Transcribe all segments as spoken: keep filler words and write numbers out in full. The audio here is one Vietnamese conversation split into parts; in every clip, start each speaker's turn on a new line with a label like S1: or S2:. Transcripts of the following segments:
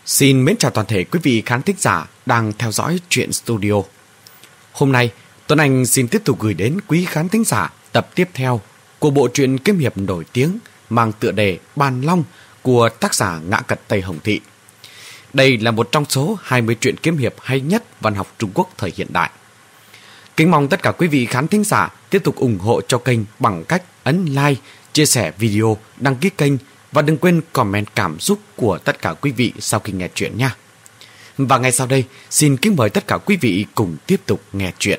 S1: Xin mến chào toàn thể quý vị khán thính giả đang theo dõi Truyện Studio. Hôm nay, Tuấn Anh xin tiếp tục gửi đến quý khán thính giả tập tiếp theo của bộ truyện kiếm hiệp nổi tiếng mang tựa đề Bàn Long của tác giả Ngã Cật Tây Hồng Thị. Đây là một trong số hai mươi truyện kiếm hiệp hay nhất văn học Trung Quốc thời hiện đại. Kính mong tất cả quý vị khán thính giả tiếp tục ủng hộ cho kênh bằng cách ấn like, chia sẻ video, đăng ký kênh và đừng quên comment cảm xúc của tất cả quý vị sau khi nghe chuyện nha. Và ngay sau đây, xin kính mời tất cả quý vị cùng tiếp tục nghe chuyện.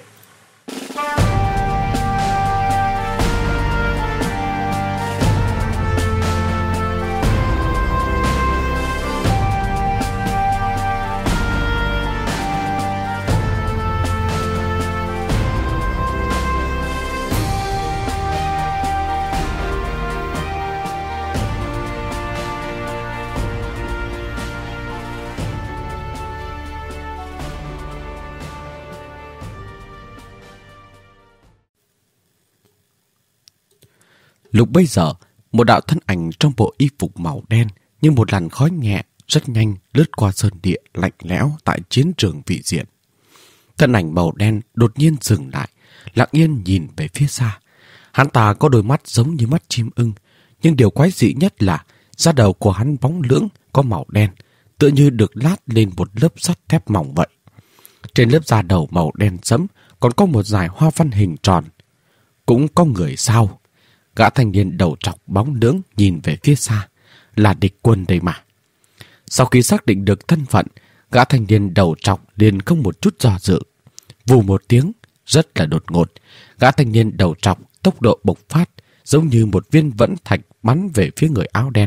S1: Lúc bấy giờ, một đạo thân ảnh trong bộ y phục màu đen như một làn khói nhẹ rất nhanh lướt qua sơn địa lạnh lẽo tại chiến trường vị diện. Thân ảnh màu đen đột nhiên dừng lại, lặng yên nhìn về phía xa. Hắn ta có đôi mắt giống như mắt chim ưng, nhưng điều quái dị nhất là da đầu của hắn bóng lưỡng có màu đen, tựa như được lát lên một lớp sắt thép mỏng vậy. Trên lớp da đầu màu đen sẫm còn có một dải hoa văn hình tròn. Cũng có người sao? Gã thanh niên đầu trọc bóng lưỡng nhìn về phía xa. Là địch quân đây mà. Sau khi xác định được thân phận, gã thanh niên đầu trọc liền không một chút do dự. Vù một tiếng, rất là đột ngột, gã thanh niên đầu trọc tốc độ bộc phát, giống như một viên vẫn thạch bắn về phía người áo đen.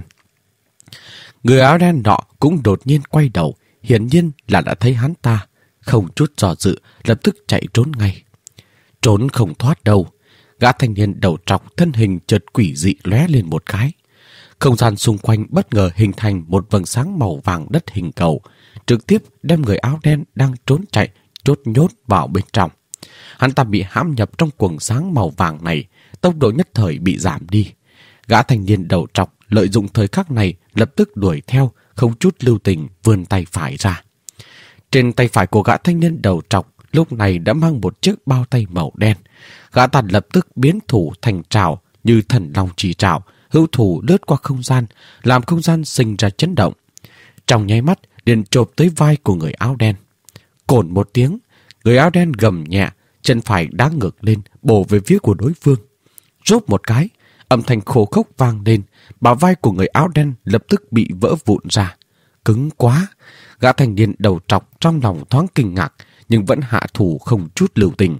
S1: Người áo đen nọ cũng đột nhiên quay đầu, hiển nhiên là đã thấy hắn ta, không chút do dự, lập tức chạy trốn ngay. Trốn không thoát đâu. Gã thanh niên đầu trọc thân hình chợt quỷ dị lóe lên một cái. Không gian xung quanh bất ngờ hình thành một vầng sáng màu vàng đất hình cầu, trực tiếp đem người áo đen đang trốn chạy chốt nhốt vào bên trong. Hắn ta bị hãm nhập trong quầng sáng màu vàng này, tốc độ nhất thời bị giảm đi. Gã thanh niên đầu trọc lợi dụng thời khắc này lập tức đuổi theo, không chút lưu tình vươn tay phải ra. Trên tay phải của gã thanh niên đầu trọc lúc này đã mang một chiếc bao tay màu đen. Gã ta lập tức biến thủ thành trảo như thần long chỉ trảo, hữu thủ lướt qua không gian, làm không gian sinh ra chấn động. Trong nháy mắt liền chộp tới vai của người áo đen. Cồn một tiếng, người áo đen gầm nhẹ, chân phải đá ngược lên, bổ về phía của đối phương. Rốp một cái, âm thanh khô khốc vang lên, bả vai của người áo đen lập tức bị vỡ vụn ra. Cứng quá! Gã thanh niên đầu trọc trong lòng thoáng kinh ngạc, nhưng vẫn hạ thủ không chút lưu tình.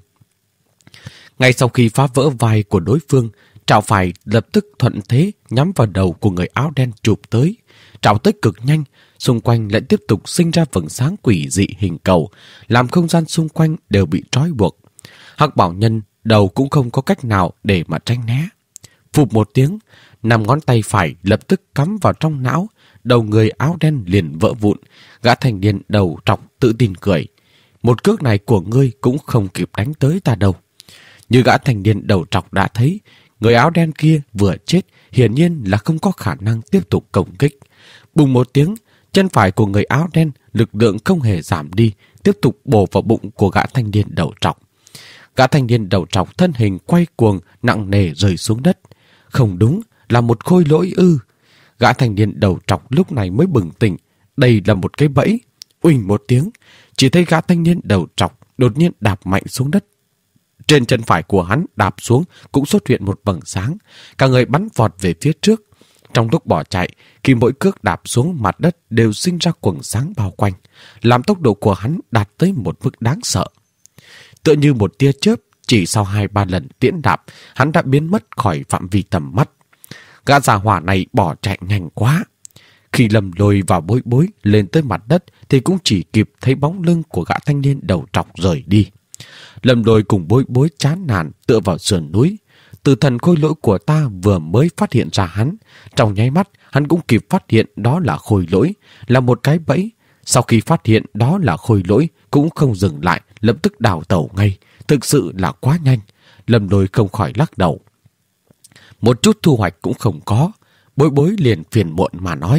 S1: Ngay sau khi phá vỡ vai của đối phương, trảo phải lập tức thuận thế nhắm vào đầu của người áo đen chụp tới. Trảo tới cực nhanh, xung quanh lại tiếp tục sinh ra vầng sáng quỷ dị hình cầu, làm không gian xung quanh đều bị trói buộc. Hắc Bảo Nhân đầu cũng không có cách nào để mà tránh né. Phụp một tiếng, năm ngón tay phải lập tức cắm vào trong não, đầu người áo đen liền vỡ vụn. Gã thanh niên đầu trọc tự tin cười. Một cước này của ngươi cũng không kịp đánh tới ta đâu. Như gã thanh niên đầu trọc đã thấy, người áo đen kia vừa chết, hiển nhiên là không có khả năng tiếp tục công kích. Bùng một tiếng, chân phải của người áo đen lực lượng không hề giảm đi, tiếp tục bổ vào bụng của gã thanh niên đầu trọc. Gã thanh niên đầu trọc thân hình quay cuồng, nặng nề rơi xuống đất. Không đúng, là một khôi lỗi ư. Gã thanh niên đầu trọc lúc này mới bừng tỉnh, đây là một cái bẫy. Uỳnh một tiếng, chỉ thấy gã thanh niên đầu trọc đột nhiên đạp mạnh xuống đất. Trên chân phải của hắn đạp xuống cũng xuất hiện một vầng sáng, cả người bắn vọt về phía trước. Trong lúc bỏ chạy, khi mỗi cước đạp xuống mặt đất đều sinh ra quầng sáng bao quanh, làm tốc độ của hắn đạt tới một mức đáng sợ. Tựa như một tia chớp, chỉ sau hai ba lần tiễn đạp, hắn đã biến mất khỏi phạm vi tầm mắt. Gã già hỏa này bỏ chạy nhanh quá. Khi Lâm Lôi và Bối Bối lên tới mặt đất thì cũng chỉ kịp thấy bóng lưng của gã thanh niên đầu trọc rời đi. Lâm Lôi cùng Bối Bối chán nản tựa vào sườn núi. Từ thần khôi lỗi của ta vừa mới phát hiện ra hắn. Trong nháy mắt, hắn cũng kịp phát hiện đó là khôi lỗi, là một cái bẫy. Sau khi phát hiện đó là khôi lỗi, cũng không dừng lại, lập tức đào tẩu ngay. Thực sự là quá nhanh. Lâm Lôi không khỏi lắc đầu. Một chút thu hoạch cũng không có. Bối Bối liền phiền muộn mà nói.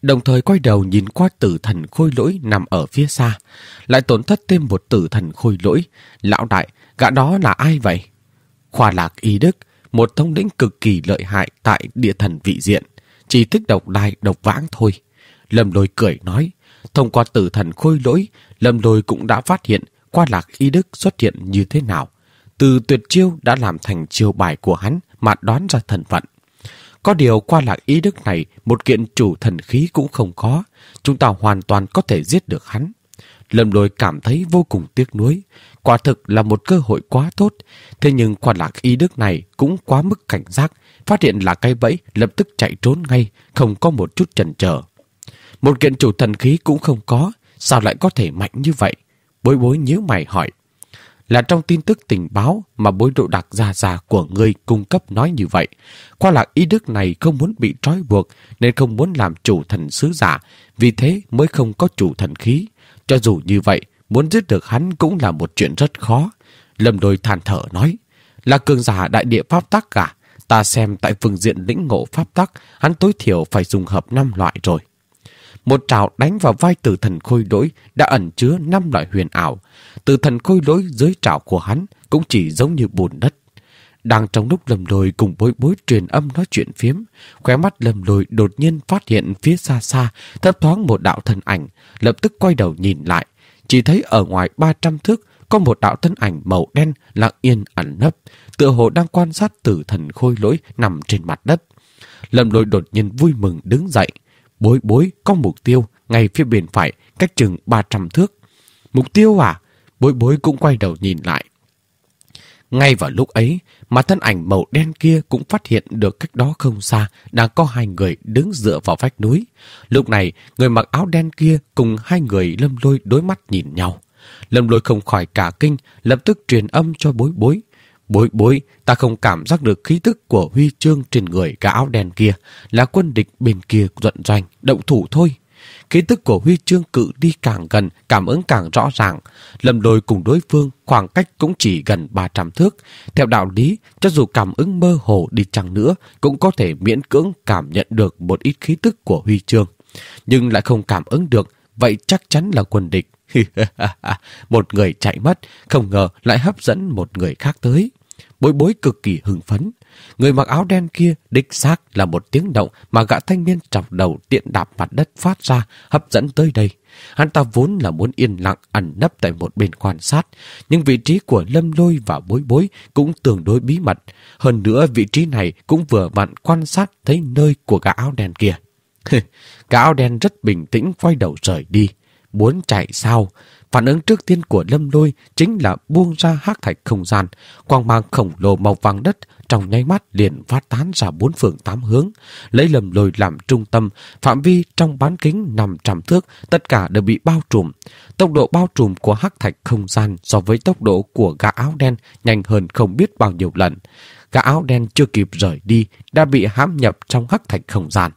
S1: đồng thời quay đầu nhìn qua tử thần khôi lỗi nằm ở phía xa. Lại tổn thất thêm một tử thần khôi lỗi. Lão đại, gã đó là ai vậy? Khoa Lạc Y Đức, một thống lĩnh cực kỳ lợi hại tại địa thần vị diện, chỉ thích độc đai độc vãng thôi. Lâm Lôi cười nói, thông qua tử thần khôi lỗi, Lâm Lôi cũng đã phát hiện Khoa Lạc Y Đức xuất hiện như thế nào. Từ tuyệt chiêu đã làm thành chiêu bài của hắn mà đoán ra thân phận. Có điều Khoa Lạc Y Đức này một kiện chủ thần khí cũng không có, chúng ta hoàn toàn có thể giết được hắn. Lâm Lôi cảm thấy vô cùng tiếc nuối, quả thực là một cơ hội quá tốt. Thế nhưng Khoa Lạc Y Đức này cũng quá mức cảnh giác, phát hiện là cái bẫy lập tức chạy trốn ngay, không có một chút chần chờ. Một kiện chủ thần khí cũng không có, sao lại có thể mạnh như vậy? Bối Bối nhíu mày hỏi. Là trong tin tức tình báo mà Bối Độ Đặc già già của ngươi cung cấp nói như vậy. Khoa Lạc Y Đức này không muốn bị trói buộc nên không muốn làm chủ thần sứ giả, vì thế mới không có chủ thần khí. Cho dù như vậy, muốn giết được hắn cũng là một chuyện rất khó. Lâm Lôi than thở nói, là cường giả đại địa pháp tắc cả. Ta xem tại phương diện lĩnh ngộ pháp tắc, hắn tối thiểu phải dùng hợp năm loại rồi. Một trảo đánh vào vai tử thần khôi lỗi đã ẩn chứa năm loại huyền ảo. Tử thần khôi lỗi dưới trảo của hắn cũng chỉ giống như bùn đất. Đang trong lúc Lâm Lôi cùng Bối Bối truyền âm nói chuyện phiếm, khóe mắt Lâm Lôi đột nhiên phát hiện phía xa xa thấp thoáng một đạo thân ảnh, lập tức quay đầu nhìn lại, chỉ thấy ở ngoài ba trăm thước có một đạo thân ảnh màu đen lặng yên ẩn nấp, tựa hồ đang quan sát tử thần khôi lỗi nằm trên mặt đất. Lâm Lôi đột nhiên vui mừng đứng dậy. Bối Bối có mục tiêu ngay phía bên phải, cách chừng ba trăm thước. Mục tiêu à? Bối Bối cũng quay đầu nhìn lại. Ngay vào lúc ấy mà thân ảnh màu đen kia cũng phát hiện được cách đó không xa đang có hai người đứng dựa vào vách núi. Lúc này người mặc áo đen kia cùng hai người Lâm Lôi đối mắt nhìn nhau. Lâm Lôi không khỏi cả kinh, lập tức truyền âm cho Bối Bối. Bối Bối, ta không cảm giác được khí tức của huy chương trên người gã áo đen kia, là quân địch bên kia vận doanh, động thủ thôi. Khí tức của huy chương cự đi càng gần, cảm ứng càng rõ ràng. Lâm Lôi cùng đối phương khoảng cách cũng chỉ gần ba trăm thước. Theo đạo lý, cho dù cảm ứng mơ hồ đi chăng nữa, cũng có thể miễn cưỡng cảm nhận được một ít khí tức của huy chương. Nhưng lại không cảm ứng được, vậy chắc chắn là quân địch. Một người chạy mất, không ngờ lại hấp dẫn một người khác tới. Bối Bối cực kỳ hưng phấn. Người mặc áo đen kia đích xác là một tiếng động mà gã thanh niên chọc đầu tiện đạp mặt đất phát ra, hấp dẫn tới đây. Hắn ta vốn là muốn yên lặng ẩn nấp tại một bên quan sát, nhưng vị trí của Lâm Lôi và Bối Bối cũng tương đối bí mật. Hơn nữa vị trí này cũng vừa vặn quan sát thấy nơi của gã áo đen kia. Gã áo đen rất bình tĩnh quay đầu rời đi. Muốn chạy sao? Phản ứng trước tiên của Lâm Lôi chính là buông ra hắc thạch không gian. Quang mang khổng lồ màu vàng đất trong nháy mắt liền phát tán ra bốn phương tám hướng. Lấy Lâm Lôi làm trung tâm, phạm vi trong bán kính năm trăm thước, tất cả đều bị bao trùm. Tốc độ bao trùm của hắc thạch không gian so với tốc độ của gã áo đen nhanh hơn không biết bao nhiêu lần. Gã áo đen chưa kịp rời đi đã bị hãm nhập trong hắc thạch không gian.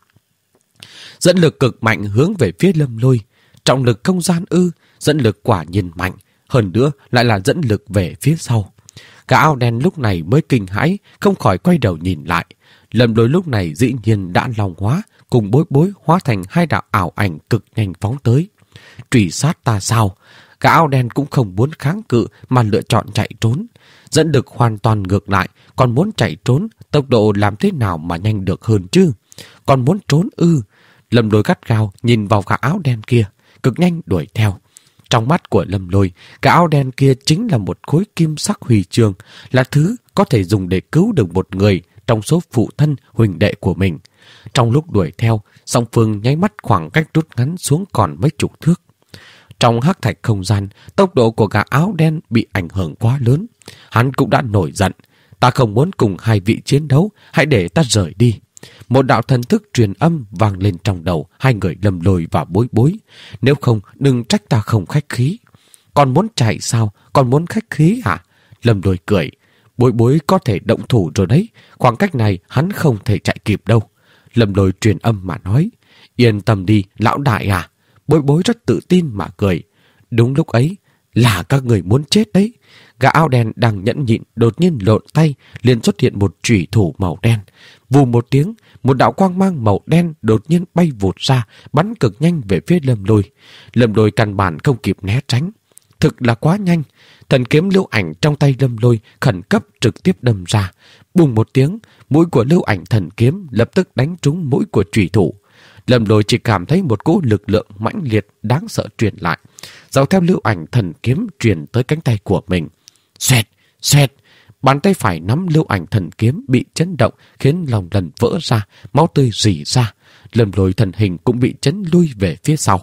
S1: Dẫn lực cực mạnh hướng về phía Lâm Lôi. Trọng lực không gian ư? Dẫn lực quả nhiên mạnh, hơn nữa lại là dẫn lực về phía sau. Gã áo đen lúc này mới kinh hãi, không khỏi quay đầu nhìn lại. Lâm Lôi lúc này dĩ nhiên đã long hóa, cùng Bối Bối hóa thành hai đạo ảo ảnh cực nhanh phóng tới. Truy sát ta sao? Gã áo đen cũng không muốn kháng cự mà lựa chọn chạy trốn. Dẫn lực hoàn toàn ngược lại, còn muốn chạy trốn, tốc độ làm thế nào mà nhanh được hơn chứ? Còn muốn trốn ư? Lâm Lôi gắt gao nhìn vào gã áo đen kia, cực nhanh đuổi theo. Trong mắt của Lâm Lôi, gã áo đen kia chính là một khối kim sắc huy chương, là thứ có thể dùng để cứu được một người trong số phụ thân huynh đệ của mình. Trong lúc đuổi theo, song phương nháy mắt khoảng cách rút ngắn xuống còn mấy chục thước. Trong hắc thạch không gian, tốc độ của gã áo đen bị ảnh hưởng quá lớn. Hắn cũng đã nổi giận. Ta không muốn cùng hai vị chiến đấu, hãy để ta rời đi. Một đạo thần thức truyền âm vang lên trong đầu hai người Lâm Lôi và Bối Bối. Nếu không, đừng trách ta không khách khí. Còn muốn chạy sao? Còn muốn khách khí hả? Lâm Lôi cười. Bối Bối có thể động thủ rồi đấy. Khoảng cách này hắn không thể chạy kịp đâu. Lâm Lôi truyền âm mà nói. Yên tâm đi, lão đại à. Bối Bối rất tự tin mà cười. Đúng lúc ấy, là các người muốn chết đấy. Gã áo đen đang nhẫn nhịn đột nhiên lộn tay, liền xuất hiện một chủy thủ màu đen. Vù một tiếng, một đạo quang mang màu đen đột nhiên bay vụt ra, bắn cực nhanh về phía Lâm Lôi. Lâm Lôi căn bản không kịp né tránh. Thực là quá nhanh. Thần kiếm lưu ảnh trong tay Lâm Lôi khẩn cấp trực tiếp đâm ra. Bùng một tiếng, mũi của lưu ảnh thần kiếm lập tức đánh trúng mũi của trùy thủ. Lâm Lôi chỉ cảm thấy một cỗ lực lượng mãnh liệt đáng sợ truyền lại, dọc theo lưu ảnh thần kiếm truyền tới cánh tay của mình. Xoẹt, xoẹt, bàn tay phải nắm lưu ảnh thần kiếm bị chấn động khiến lòng lần vỡ ra, máu tươi rỉ ra. Lâm Lôi thân hình cũng bị chấn lui về phía sau.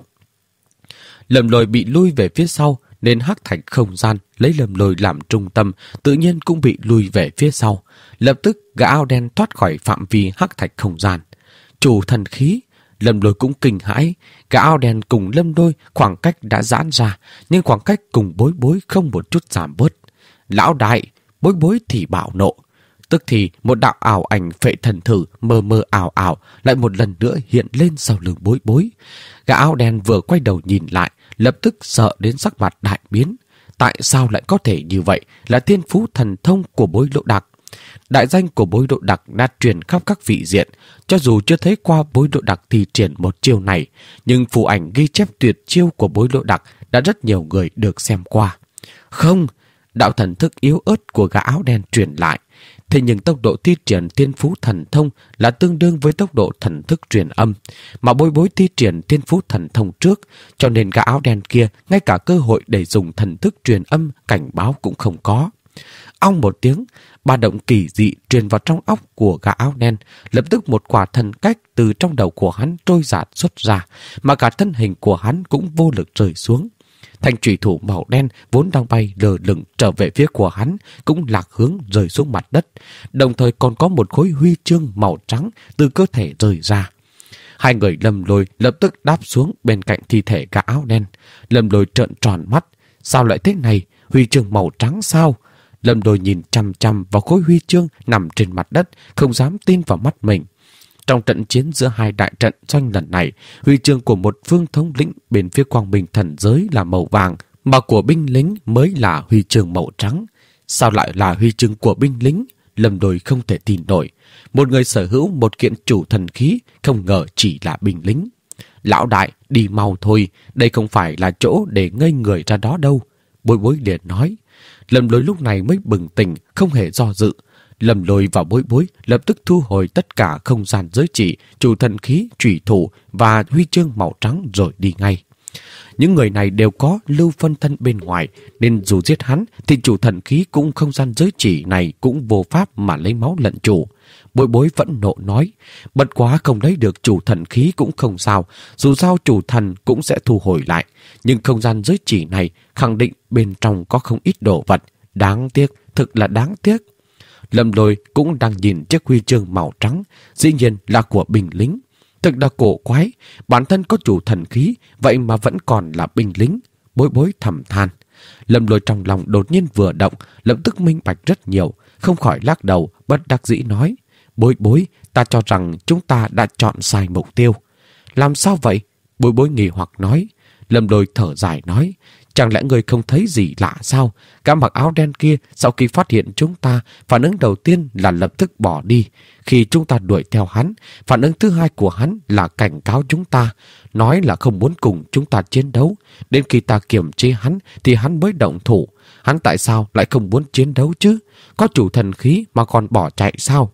S1: Lâm Lôi bị lui về phía sau nên hắc thạch không gian lấy Lâm Lôi làm trung tâm tự nhiên cũng bị lui về phía sau. Lập tức gã áo đen thoát khỏi phạm vi hắc thạch không gian. Chủ thần khí, Lâm Lôi cũng kinh hãi. Gã áo đen cùng Lâm Lôi khoảng cách đã giãn ra, nhưng khoảng cách cùng Bối Bối không một chút giảm bớt. Lão đại, Bối Bối thì bạo nộ. Tức thì một đạo ảo ảnh phệ thần thử mờ mờ ảo ảo lại một lần nữa hiện lên sau lưng Bối Bối. Gã áo đen vừa quay đầu nhìn lại, lập tức sợ đến sắc mặt đại biến. Tại sao lại có thể như vậy? Là thiên phú thần thông của Bối Lộ Đặc. Đại danh của Bối Lộ Đặc đã truyền khắp các vị diện. Cho dù chưa thấy qua Bối Lộ Đặc thi triển một chiêu này, nhưng phù ảnh ghi chép tuyệt chiêu của Bối Lộ Đặc đã rất nhiều người được xem qua. Không, đạo thần thức yếu ớt của gã áo đen truyền lại. Thế nhưng tốc độ thi triển thiên phú thần thông là tương đương với tốc độ thần thức truyền âm, mà Bối Bối thi triển thiên phú thần thông trước, cho nên gã áo đen kia ngay cả cơ hội để dùng thần thức truyền âm cảnh báo cũng không có. Ong một tiếng, ba động kỳ dị truyền vào trong óc của gã áo đen, lập tức một quả thần cách từ trong đầu của hắn trôi dạt xuất ra, mà cả thân hình của hắn cũng vô lực rơi xuống. Thanh chủy thủ màu đen vốn đang bay lờ lửng trở về phía của hắn cũng lạc hướng rơi xuống mặt đất, đồng thời còn có một khối huy chương màu trắng từ cơ thể rơi ra. Hai người Lâm Lôi lập tức đáp xuống bên cạnh thi thể gã áo đen. Lâm Lôi trợn tròn mắt, sao lại thế này? Huy chương màu trắng sao? Lâm Lôi nhìn chăm chăm vào khối huy chương nằm trên mặt đất, không dám tin vào mắt mình. Trong trận chiến giữa hai đại trận doanh lần này, huy chương của một phương thống lĩnh bên phía quang minh thần giới là màu vàng, mà của binh lính mới là huy chương màu trắng. Sao lại là huy chương của binh lính? Lâm Lôi không thể tin nổi. Một người sở hữu một kiện chủ thần khí, không ngờ chỉ là binh lính. Lão đại, đi mau thôi, đây không phải là chỗ để ngây người ra đó đâu. Bối Bối liền nói. Lâm Lôi lúc này mới bừng tỉnh, không hề do dự. Lâm Lôi và Bối Bối lập tức thu hồi tất cả không gian giới chỉ, chủ thần khí, chủy thủ và huy chương màu trắng rồi đi ngay. Những người này đều có lưu phân thân bên ngoài, nên dù giết hắn thì chủ thần khí cũng không gian giới chỉ này cũng vô pháp mà lấy máu lận chủ. Bối Bối vẫn nộ nói, bất quá không lấy được chủ thần khí cũng không sao, dù sao chủ thần cũng sẽ thu hồi lại. Nhưng không gian giới chỉ này khẳng định bên trong có không ít đồ vật, đáng tiếc, thực là đáng tiếc. Lâm Lôi cũng đang nhìn chiếc huy chương màu trắng, dĩ nhiên là của binh lính. Thực là cổ quái, bản thân có chủ thần khí, vậy mà vẫn còn là binh lính. Bối Bối thầm than. Lâm Lôi trong lòng đột nhiên vừa động, lập tức minh bạch rất nhiều, không khỏi lắc đầu, bất đắc dĩ nói. Bối Bối, ta cho rằng chúng ta đã chọn sai mục tiêu. Làm sao vậy? Bối Bối nghi hoặc nói. Lâm Lôi thở dài nói. Chẳng lẽ người không thấy gì lạ sao? Gã mặc áo đen kia sau khi phát hiện chúng ta, phản ứng đầu tiên là lập tức bỏ đi. Khi chúng ta đuổi theo hắn, phản ứng thứ hai của hắn là cảnh cáo chúng ta, nói là không muốn cùng chúng ta chiến đấu. Đến khi ta kiểm chế hắn thì hắn mới động thủ. Hắn tại sao lại không muốn chiến đấu chứ? Có chủ thần khí mà còn bỏ chạy sao?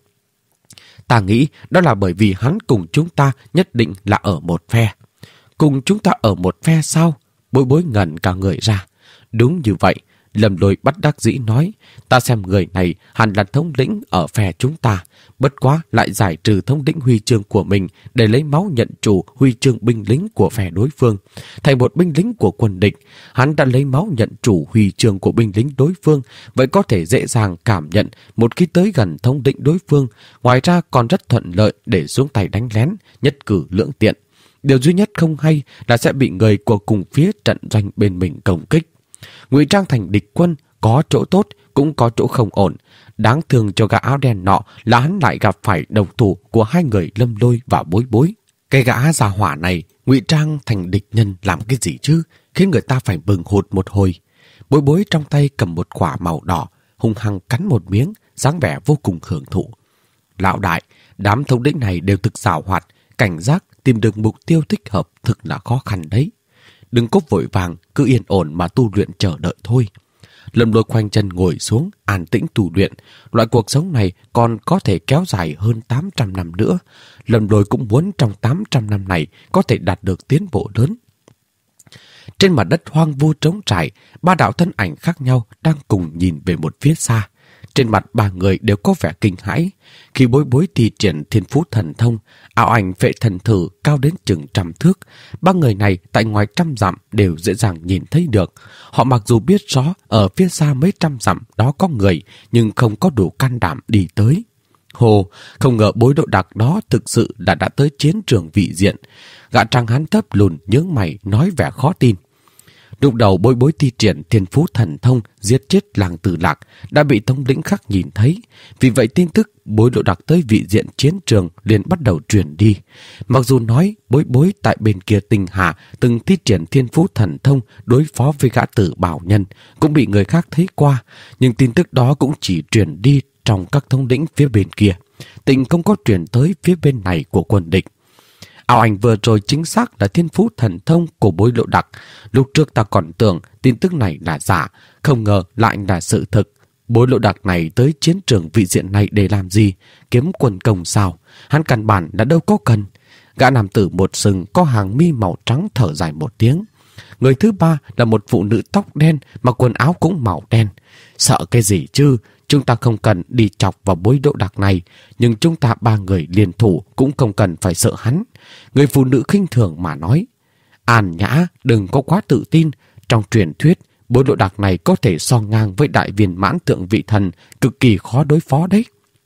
S1: Ta nghĩ đó là bởi vì hắn cùng chúng ta nhất định là ở một phe. Cùng chúng ta ở một phe sao? Bối Bối ngẩn cả người ra. Đúng như vậy, Lâm Lôi bất đắc dĩ nói. Ta xem người này hẳn là thống lĩnh ở phe chúng ta. Bất quá lại giải trừ thống lĩnh huy chương của mình để lấy máu nhận chủ huy chương binh lính của phe đối phương. Thành một binh lính của quân địch, hắn đã lấy máu nhận chủ huy chương của binh lính đối phương, vậy có thể dễ dàng cảm nhận một khi tới gần thống lĩnh đối phương. Ngoài ra còn rất thuận lợi để xuống tay đánh lén, nhất cử lưỡng tiện. Điều duy nhất không hay là sẽ bị người của cùng phía trận doanh bên mình công kích. Ngụy trang thành địch quân có chỗ tốt cũng có chỗ không ổn. Đáng thương cho gã áo đen nọ là hắn lại gặp phải độc thủ của hai người Lâm Lôi và Bối Bối. Cái gã già hỏa này ngụy trang thành địch nhân làm cái gì chứ, khiến người ta phải bừng hụt một hồi. Bối Bối trong tay cầm một quả màu đỏ, hung hăng cắn một miếng, dáng vẻ vô cùng hưởng thụ. Lão đại, Đám thống lĩnh này đều thực xảo hoạt, cảnh giác, tìm được mục tiêu thích hợp thực là khó khăn đấy. Đừng có vội vàng, cứ yên ổn mà tu luyện chờ đợi thôi. Lâm Lôi khoanh chân ngồi xuống, an tĩnh tu luyện. Loại cuộc sống này còn có thể kéo dài hơn tám trăm năm nữa. Lâm Lôi cũng muốn trong tám trăm năm này có thể đạt được tiến bộ lớn. Trên mặt đất hoang vu trống trải, ba đạo thân ảnh khác nhau đang cùng nhìn về một phía xa. Trên mặt ba người đều có vẻ kinh hãi. Khi Bối Bối thi triển thiên phú thần thông, ảo ảnh phệ thần thử cao đến chừng trăm thước. Ba người này tại ngoài trăm dặm đều dễ dàng nhìn thấy được. Họ mặc dù biết rõ ở phía xa mấy trăm dặm đó có người, nhưng không có đủ can đảm đi tới. Hồ, không ngờ Bối Độ Đặc đó thực sự là đã tới chiến trường vị diện. Gã trăng hán thấp lùn nhướng mày nói vẻ khó tin. Lúc đầu Bối Bối thi triển thiên phú thần thông giết chết Làng Tử Lạc đã bị thống lĩnh khác nhìn thấy. Vì vậy tin tức Bối Độ Đặc tới vị diện chiến trường liền bắt đầu truyền đi. Mặc dù nói Bối Bối tại bên kia Tinh Hà từng thi triển thiên phú thần thông đối phó với gã Tử Bảo Nhân cũng bị người khác thấy qua, nhưng tin tức đó cũng chỉ truyền đi trong các thống lĩnh phía bên kia, tình không có truyền tới phía bên này của quân địch. Ảo ảnh vừa rồi chính xác là thiên phú thần thông của Bối Độ Đặc. Lúc trước ta còn tưởng tin tức này là giả, không ngờ lại là sự thực. Bối Độ Đặc này tới chiến trường vị diện này để làm gì? Kiếm quân công sao? Hắn căn bản đã đâu có cần. Gã nam tử một sừng có hàng mi màu trắng thở dài một tiếng. Người thứ ba là một phụ nữ tóc đen mà quần áo cũng màu đen. Sợ cái gì chứ? Chúng ta không cần đi chọc vào Bối Độ Đặc này, nhưng chúng ta ba người liên thủ cũng không cần phải sợ hắn. Người phụ nữ khinh thường mà nói. An Nhã, đừng có quá tự tin. Trong truyền thuyết, Bối Độ Đặc này có thể so ngang với đại viên mãn tượng vị thần, cực kỳ khó đối phó đấy.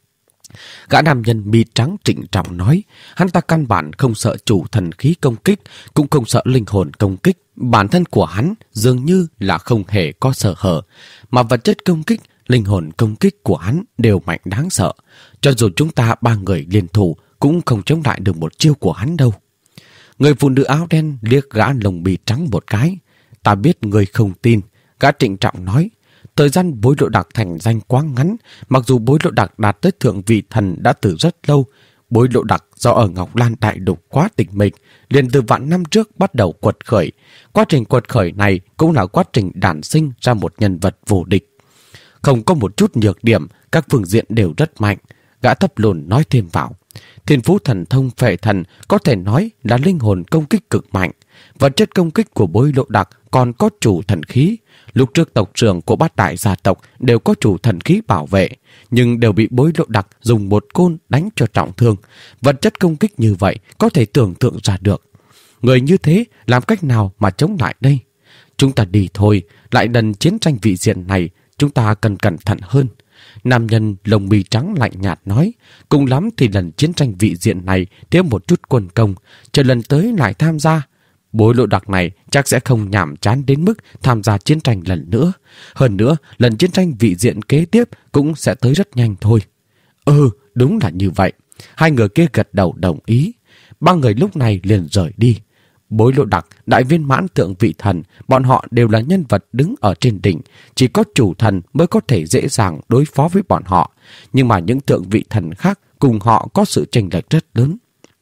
S1: Gã nam nhân mi trắng trịnh trọng nói, hắn ta căn bản không sợ chủ thần khí công kích, cũng không sợ linh hồn công kích. Bản thân của hắn dường như là không hề có sở hở, mà vật chất công kích, linh hồn công kích của hắn đều mạnh đáng sợ. Cho dù chúng ta ba người liên thủ cũng không chống lại được một chiêu của hắn đâu. Người phụ nữ áo đen liếc gã lồng bì trắng một cái. Ta biết người không tin. Gã trịnh trọng nói. Thời gian Bối Độ Đặc thành danh quá ngắn. Mặc dù Bối Độ Đặc đạt tới thượng vị thần đã từ rất lâu, Bối Độ Đặc do ở Ngọc Lan Đại Lục quá tịch mịch, liền từ vạn năm trước bắt đầu quật khởi. Quá trình quật khởi này cũng là quá trình đản sinh ra một nhân vật vô địch. Không có một chút nhược điểm, các phương diện đều rất mạnh. Gã thấp lùn nói thêm vào. Thiên phú thần thông phệ thần có thể nói là linh hồn công kích cực mạnh. Vật chất công kích của Bối Độ Đặc còn có chủ thần khí. Lúc trước tộc trưởng của bát đại gia tộc đều có chủ thần khí bảo vệ, nhưng đều bị Bối Độ Đặc dùng một côn đánh cho trọng thương. Vật chất công kích như vậy có thể tưởng tượng ra được. Người như thế làm cách nào mà chống lại đây? Chúng ta đi thôi, lại lần chiến tranh vị diện này chúng ta cần cẩn thận hơn. Nam nhân lồng bì trắng lạnh nhạt nói, cùng lắm thì lần chiến tranh vị diện này thiếu một chút quân công, chờ lần tới lại tham gia. Bối Độ Đặc này chắc sẽ không nhảm chán đến mức tham gia chiến tranh lần nữa. Hơn nữa, lần chiến tranh vị diện kế tiếp cũng sẽ tới rất nhanh thôi. Ừ, đúng là như vậy. Hai người kia gật đầu đồng ý. Ba người lúc này liền rời đi. Bối Độ Đặc, đại viên mãn tượng vị thần, bọn họ đều là nhân vật đứng ở trên đỉnh. Chỉ có chủ thần mới có thể dễ dàng đối phó với bọn họ. Nhưng mà những tượng vị thần khác cùng họ có sự chênh lệch rất lớn.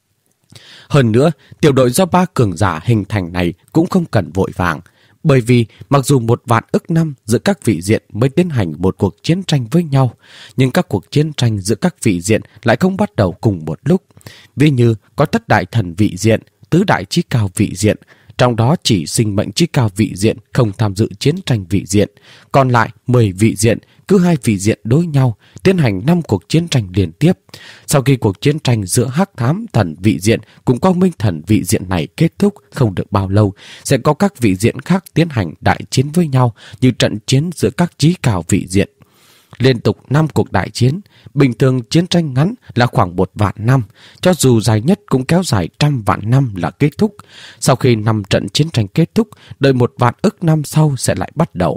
S1: Hơn nữa, tiểu đội do ba cường giả hình thành này cũng không cần vội vàng. Bởi vì mặc dù một vạn ức năm giữa các vị diện mới tiến hành một cuộc chiến tranh với nhau, nhưng các cuộc chiến tranh giữa các vị diện lại không bắt đầu cùng một lúc. Ví như có thất đại thần vị diện, tứ đại chí cao vị diện, trong đó chỉ sinh mệnh chí cao vị diện không tham dự chiến tranh vị diện, còn lại mười vị diện, cứ hai vị diện đối nhau, tiến hành năm cuộc chiến tranh liên tiếp. Sau khi cuộc chiến tranh giữa Hắc Thám thần vị diện cùng Quang Minh thần vị diện này kết thúc không được bao lâu, sẽ có các vị diện khác tiến hành đại chiến với nhau như trận chiến giữa các chí cao vị diện. Liên tục năm cuộc đại chiến, bình thường chiến tranh ngắn là khoảng một vạn năm, cho dù dài nhất cũng kéo dài trăm vạn năm là kết thúc. Sau khi năm trận chiến tranh kết thúc, đợi một vạn ức năm sau sẽ lại bắt đầu.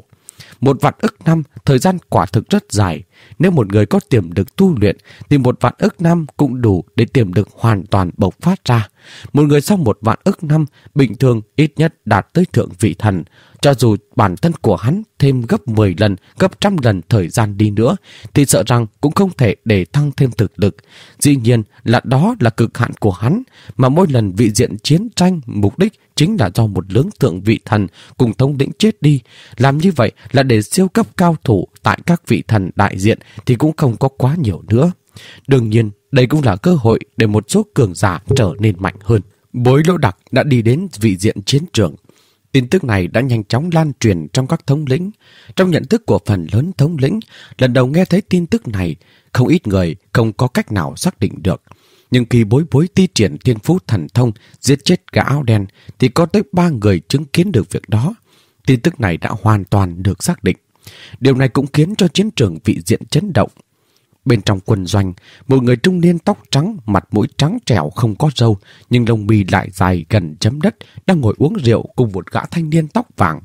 S1: Một vạn ức năm, thời gian quả thực rất dài. Nếu một người có tiềm lực tu luyện thì một vạn ức năm cũng đủ để tiềm lực hoàn toàn bộc phát ra. Một người sau một vạn ức năm bình thường ít nhất đạt tới thượng vị thần. Cho dù bản thân của hắn thêm gấp mười lần, gấp trăm lần thời gian đi nữa thì sợ rằng cũng không thể để thăng thêm thực lực. Dĩ nhiên là đó là cực hạn của hắn, mà mỗi lần vị diện chiến tranh mục đích chính là do một lưỡng thượng vị thần cùng thống lĩnh chết đi. Làm như vậy là để siêu cấp cao thủ tại các vị thần đại diện thì cũng không có quá nhiều nữa. Đương nhiên, đây cũng là cơ hội để một số cường giả trở nên mạnh hơn. Bối Lỗ Đặc đã đi đến vị diện chiến trường. Tin tức này đã nhanh chóng lan truyền trong các thống lĩnh. Trong nhận thức của phần lớn thống lĩnh, lần đầu nghe thấy tin tức này, không ít người không có cách nào xác định được. Nhưng khi Bối Bối thi triển thiên phú thần thông giết chết gã áo đen thì có tới ba người chứng kiến được việc đó. Tin tức này đã hoàn toàn được xác định. Điều này cũng khiến cho chiến trường vị diện chấn động. Bên trong quân doanh, một người trung niên tóc trắng, mặt mũi trắng trẻo không có râu, nhưng lông mi lại dài gần chấm đất, đang ngồi uống rượu cùng một gã thanh niên tóc vàng.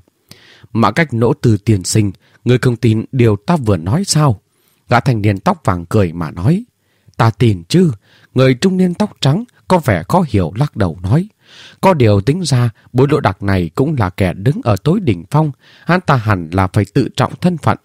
S1: Mã Cách Nỗ Từ tiền sinh, người không tin điều ta vừa nói sao? Gã thanh niên tóc vàng cười mà nói. Ta tin chứ. Người trung niên tóc trắng có vẻ khó hiểu lắc đầu nói. Có điều tính ra Bối Lỗ Đặc này cũng là kẻ đứng ở tối đỉnh phong, hắn ta hẳn là phải tự trọng thân phận.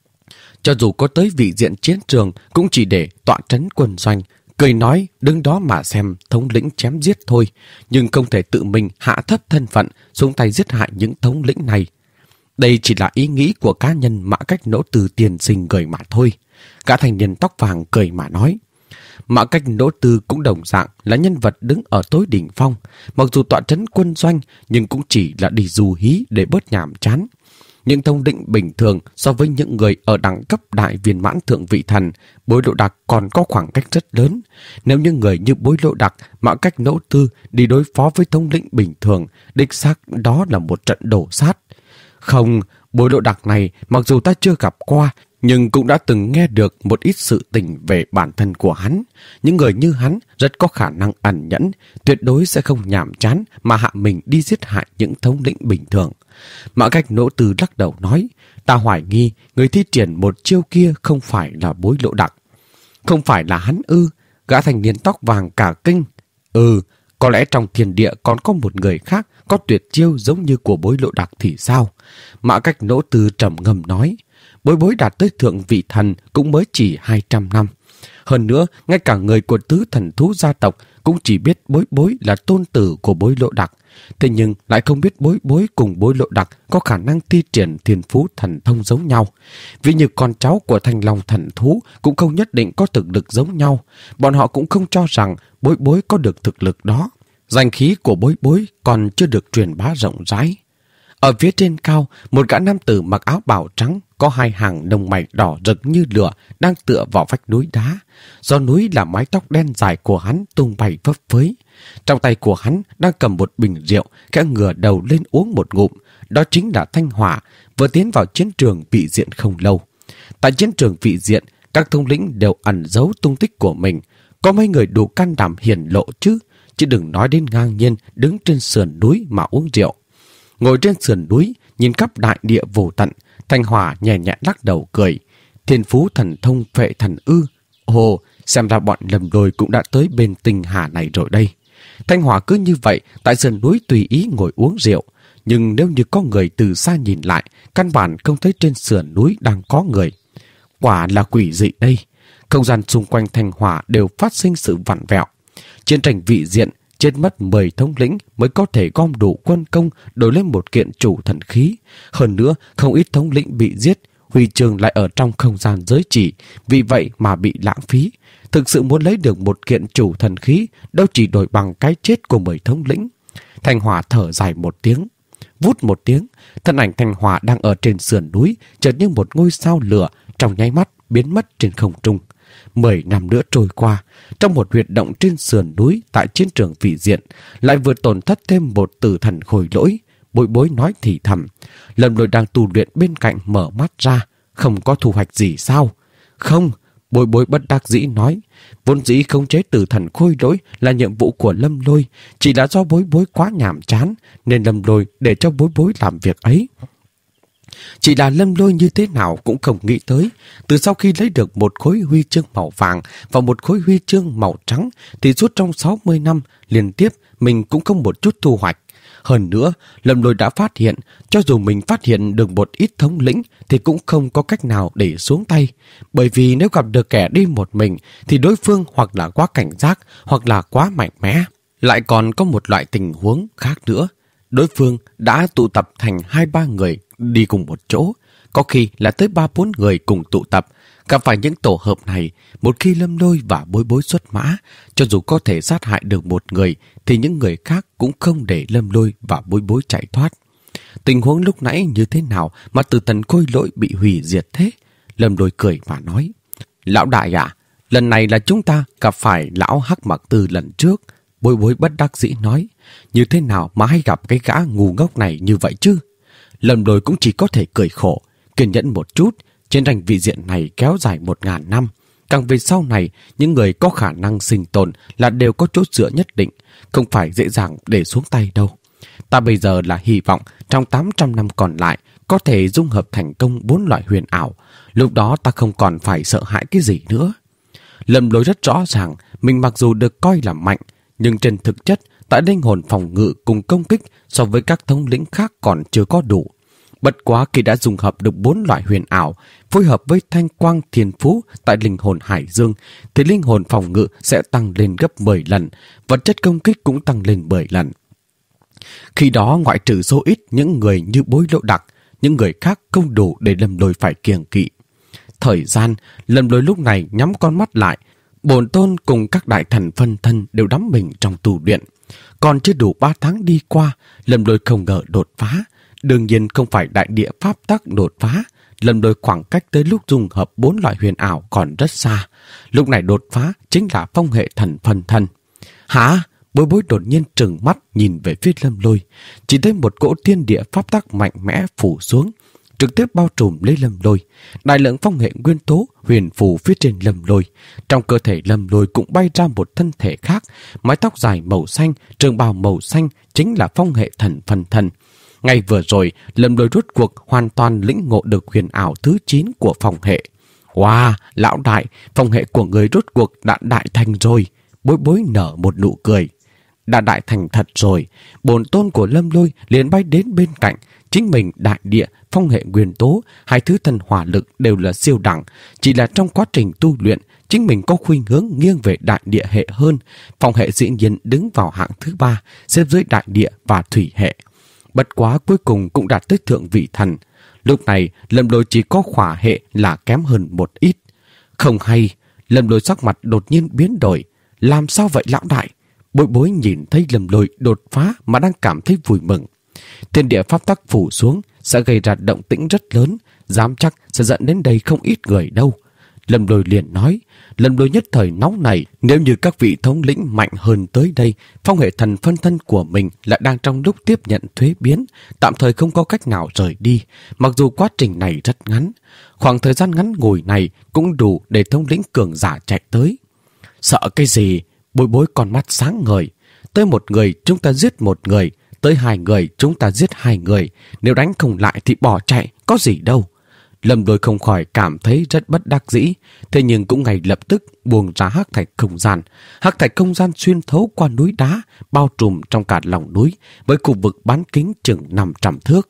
S1: Cho dù có tới vị diện chiến trường cũng chỉ để tọa trấn quân doanh, cười nói đứng đó mà xem thống lĩnh chém giết thôi, nhưng không thể tự mình hạ thấp thân phận xuống tay giết hại những thống lĩnh này. Đây chỉ là ý nghĩ của cá nhân Mã Cách Nỗ Từ tiền sinh gửi mà thôi. Gã thanh niên tóc vàng cười mà nói. Mã Cách Nỗ Từ cũng đồng dạng là nhân vật đứng ở tối đỉnh phong, mặc dù tọa trấn quân doanh nhưng cũng chỉ là đi du hí để bớt nhàm chán. Những thống lĩnh bình thường so với những người ở đẳng cấp đại viên mãn thượng vị thần, Bối Lỗ Đặc còn có khoảng cách rất lớn. Nếu những người như Bối Lỗ Đặc, Mã Cách Nỗ Tư đi đối phó với thống lĩnh bình thường, đích xác đó là một trận đổ sát. Không, Bối Lỗ Đặc này mặc dù ta chưa gặp qua, nhưng cũng đã từng nghe được một ít sự tình về bản thân của hắn. Những người như hắn rất có khả năng ẩn nhẫn, tuyệt đối sẽ không nhàm chán mà hạ mình đi giết hại những thống lĩnh bình thường. Mã Cách Nỗ Từ lắc đầu nói, ta hoài nghi người thi triển một chiêu kia không phải là Bối Lỗ Đặc. Không phải là hắn ư? Gã thanh niên tóc vàng cả kinh. Ừ, có lẽ trong thiên địa còn có một người khác có tuyệt chiêu giống như của Bối Lỗ Đặc thì sao? Mã Cách Nỗ Từ trầm ngâm nói, Bối Bối đạt tới thượng vị thần cũng mới chỉ hai trăm năm. Hơn nữa, ngay cả người của tứ thần thú gia tộc cũng chỉ biết Bối Bối là tôn tử của Bối Lỗ Đặc. Thế nhưng lại không biết Bối Bối cùng Bối Lỗ Đặc có khả năng thi triển thiên phú thần thông giống nhau. Vì như con cháu của Thanh Long thần thú cũng không nhất định có thực lực giống nhau. Bọn họ cũng không cho rằng Bối Bối có được thực lực đó. Danh khí của Bối Bối còn chưa được truyền bá rộng rãi. Ở phía trên cao, một gã nam tử mặc áo bào trắng, có hai hàng lông mày đỏ rực như lửa đang tựa vào vách núi đá. Do núi là mái tóc đen dài của hắn tung bay phấp phới. Trong tay của hắn đang cầm một bình rượu, khẽ ngửa đầu lên uống một ngụm. Đó chính là Thanh Hỏa, vừa tiến vào chiến trường vị diện không lâu. Tại chiến trường vị diện, các thống lĩnh đều ẩn giấu tung tích của mình. Có mấy người đủ can đảm hiển lộ chứ, chứ đừng nói đến ngang nhiên đứng trên sườn núi mà uống rượu. Ngồi trên sườn núi, nhìn khắp đại địa vô tận, Thanh Hỏa nhẹ nhẹ lắc đầu cười. Thiên phú thần thông phệ thần ư? Ồ, xem ra bọn Lầm Đôi cũng đã tới bên Tinh Hà này rồi đây. Thanh Hỏa cứ như vậy, tại sườn núi tùy ý ngồi uống rượu. Nhưng nếu như có người từ xa nhìn lại, căn bản không thấy trên sườn núi đang có người. Quả là quỷ dị đây. Không gian xung quanh Thanh Hỏa đều phát sinh sự vặn vẹo. Chiến tranh vị diện, chết mất mười thống lĩnh mới có thể gom đủ quân công đổi lên một kiện chủ thần khí. Hơn nữa, không ít thống lĩnh bị giết, huy chương lại ở trong không gian giới chỉ, vì vậy mà bị lãng phí. Thực sự muốn lấy được một kiện chủ thần khí, đâu chỉ đổi bằng cái chết của mười thống lĩnh. Thanh Hỏa thở dài một tiếng. Vút một tiếng, thân ảnh Thanh Hỏa đang ở trên sườn núi, chợt như một ngôi sao lửa, trong nháy mắt biến mất trên không trung. Mười năm nữa trôi qua, trong một huyệt động trên sườn núi tại chiến trường vị diện, lại vừa tổn thất thêm một tử thần khôi lỗi. Bối Bối nói thì thầm. Lâm Lôi đang tu luyện bên cạnh mở mắt ra. Không có thu hoạch gì sao? Không, Bối Bối bất đắc dĩ nói. Vốn dĩ khống chế tử thần khôi lỗi là nhiệm vụ của Lâm Lôi, chỉ là do Bối Bối quá nhàm chán nên Lâm Lôi để cho Bối Bối làm việc ấy. Chỉ là Lâm Lôi như thế nào cũng không nghĩ tới, từ sau khi lấy được một khối huy chương màu vàng và một khối huy chương màu trắng thì suốt trong sáu mươi năm liên tiếp mình cũng không một chút thu hoạch. Hơn nữa, Lâm Lôi đã phát hiện, cho dù mình phát hiện được một ít thống lĩnh thì cũng không có cách nào để xuống tay. Bởi vì nếu gặp được kẻ đi một mình thì đối phương hoặc là quá cảnh giác hoặc là quá mạnh mẽ. Lại còn có một loại tình huống khác nữa. Đối phương đã tụ tập thành hai ba người đi cùng một chỗ, có khi là tới ba bốn người cùng tụ tập. Gặp phải những tổ hợp này, một khi Lâm Lôi và Bối Bối xuất mã, cho dù có thể sát hại được một người thì những người khác cũng không để Lâm Lôi và Bối Bối chạy thoát. Tình huống lúc nãy như thế nào mà Tử Thần Khôi Lỗi bị hủy diệt thế? Lâm Lôi cười và nói: Lão đại ạ, à, lần này là chúng ta gặp phải lão Hắc Mặc Tư lần trước. Bối Bối bất đắc dĩ nói: Như thế nào mà hay gặp cái gã ngu ngốc này như vậy chứ? Lâm Lôi cũng chỉ có thể cười khổ, kiên nhẫn một chút. Chiến tranh vị diện này kéo dài một ngàn năm. Càng về sau này, những người có khả năng sinh tồn là đều có chỗ dựa nhất định, không phải dễ dàng để xuống tay đâu. Ta bây giờ là hy vọng trong tám trăm năm còn lại có thể dung hợp thành công bốn loại huyền ảo. Lúc đó ta không còn phải sợ hãi cái gì nữa. Lâm Lôi rất rõ ràng, mình mặc dù được coi là mạnh, nhưng trên thực chất, tại linh hồn phòng ngự cùng công kích so với các thống lĩnh khác còn chưa có đủ. Bất quá khi đã dùng hợp được bốn loại huyền ảo, phối hợp với thanh quang thiên phú tại linh hồn hải dương, thì linh hồn phòng ngự sẽ tăng lên gấp mười lần, vật chất công kích cũng tăng lên mười lần. Khi đó ngoại trừ số ít những người như Bối Lộ Đặc, những người khác không đủ để Lâm Lôi phải kiêng kỵ. Thời gian, Lâm Lôi lúc này nhắm con mắt lại, Bổn Tôn cùng các đại thần phân thân đều đắm mình trong tu luyện. Còn chưa đủ ba tháng đi qua, Lâm Lôi không ngờ đột phá. Đương nhiên không phải đại địa pháp tắc đột phá, Lâm Lôi khoảng cách tới lúc dung hợp bốn loại huyền ảo còn rất xa. Lúc này đột phá chính là phong hệ thần phân thân. Hả? Bối Bối đột nhiên trừng mắt nhìn về phía Lâm Lôi, chỉ thấy một cỗ thiên địa pháp tắc mạnh mẽ phủ xuống, trực tiếp bao trùm lấy Lâm Lôi. Đại lượng phong hệ nguyên tố huyền phù phía trên Lâm Lôi. Trong cơ thể Lâm Lôi cũng bay ra một thân thể khác, mái tóc dài màu xanh, trường bào màu xanh, chính là phong hệ thần phân thân. Ngay vừa rồi, Lâm Lôi rốt cuộc hoàn toàn lĩnh ngộ được huyền ảo thứ chín của phong hệ. Wow, lão đại, phong hệ của người rốt cuộc đã đại thành rồi. Bối Bối nở một nụ cười. Đã đại thành thật rồi. Bổn Tôn của Lâm Lôi liền bay đến bên cạnh. Chính mình đại địa, phong hệ nguyên tố, hai thứ thần hỏa lực đều là siêu đẳng. Chỉ là trong quá trình tu luyện, chính mình có khuynh hướng nghiêng về đại địa hệ hơn. Phong hệ dĩ nhiên đứng vào hạng thứ ba, xếp dưới đại địa và thủy hệ. Bất quá cuối cùng cũng đạt tới thượng vị thần. Lúc này, Lâm Lôi chỉ có hỏa hệ là kém hơn một ít. Không hay, Lâm Lôi sắc mặt đột nhiên biến đổi. Làm sao vậy lão đại? Bối Bối nhìn thấy Lâm Lôi đột phá mà đang cảm thấy vui mừng. Thiên địa pháp tắc phủ xuống sẽ gây ra động tĩnh rất lớn, dám chắc sẽ dẫn đến đây không ít người đâu. Lâm Lôi liền nói. Lâm Lôi nhất thời nóng này, nếu như các vị thống lĩnh mạnh hơn tới đây, phong hệ thần phân thân của mình lại đang trong lúc tiếp nhận thuế biến, tạm thời không có cách nào rời đi, mặc dù quá trình này rất ngắn. Khoảng thời gian ngắn ngủi này cũng đủ để thống lĩnh cường giả chạy tới. Sợ cái gì? Bối Bối con mắt sáng ngời. Tới một người chúng ta giết một người, tới hai người chúng ta giết hai người, nếu đánh không lại thì bỏ chạy, có gì đâu. Lâm Lôi không khỏi cảm thấy rất bất đắc dĩ, thế nhưng cũng ngay lập tức buông ra hắc thạch không gian. Hắc thạch không gian xuyên thấu qua núi đá, bao trùm trong cả lòng núi, với khu vực bán kính chừng năm trăm thước.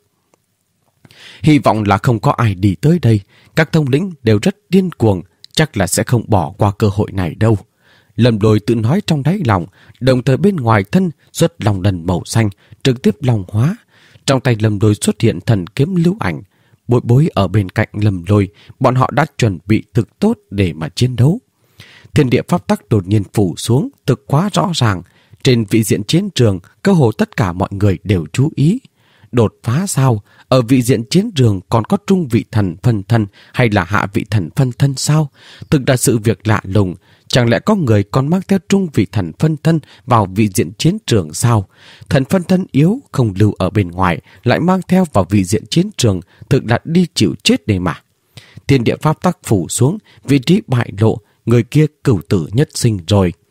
S1: Hy vọng là không có ai đi tới đây, các thống lĩnh đều rất điên cuồng, chắc là sẽ không bỏ qua cơ hội này đâu. Lâm Lôi tự nói trong đáy lòng, đồng thời bên ngoài thân xuất lòng đần màu xanh, trực tiếp long hóa. Trong tay Lâm Lôi xuất hiện thần kiếm lưu ảnh. Bối Bối ở bên cạnh Lâm Lôi, bọn họ đã chuẩn bị thực tốt để mà chiến đấu. Thiên địa pháp tắc đột nhiên phủ xuống, thực quá rõ ràng. Trên vị diện chiến trường, cơ hồ tất cả mọi người đều chú ý. Đột phá sao? Ở vị diện chiến trường còn có trung vị thần phân thân hay là hạ vị thần phân thân sao? Thực là sự việc lạ lùng. Chẳng lẽ có người còn mang theo trung vị thần phân thân vào vị diện chiến trường sao? Thần phân thân yếu không lưu ở bên ngoài, lại mang theo vào vị diện chiến trường, thực là đi chịu chết đây mà. Thiên địa pháp tắc phủ xuống, vị trí bại lộ, người kia cửu tử nhất sinh rồi.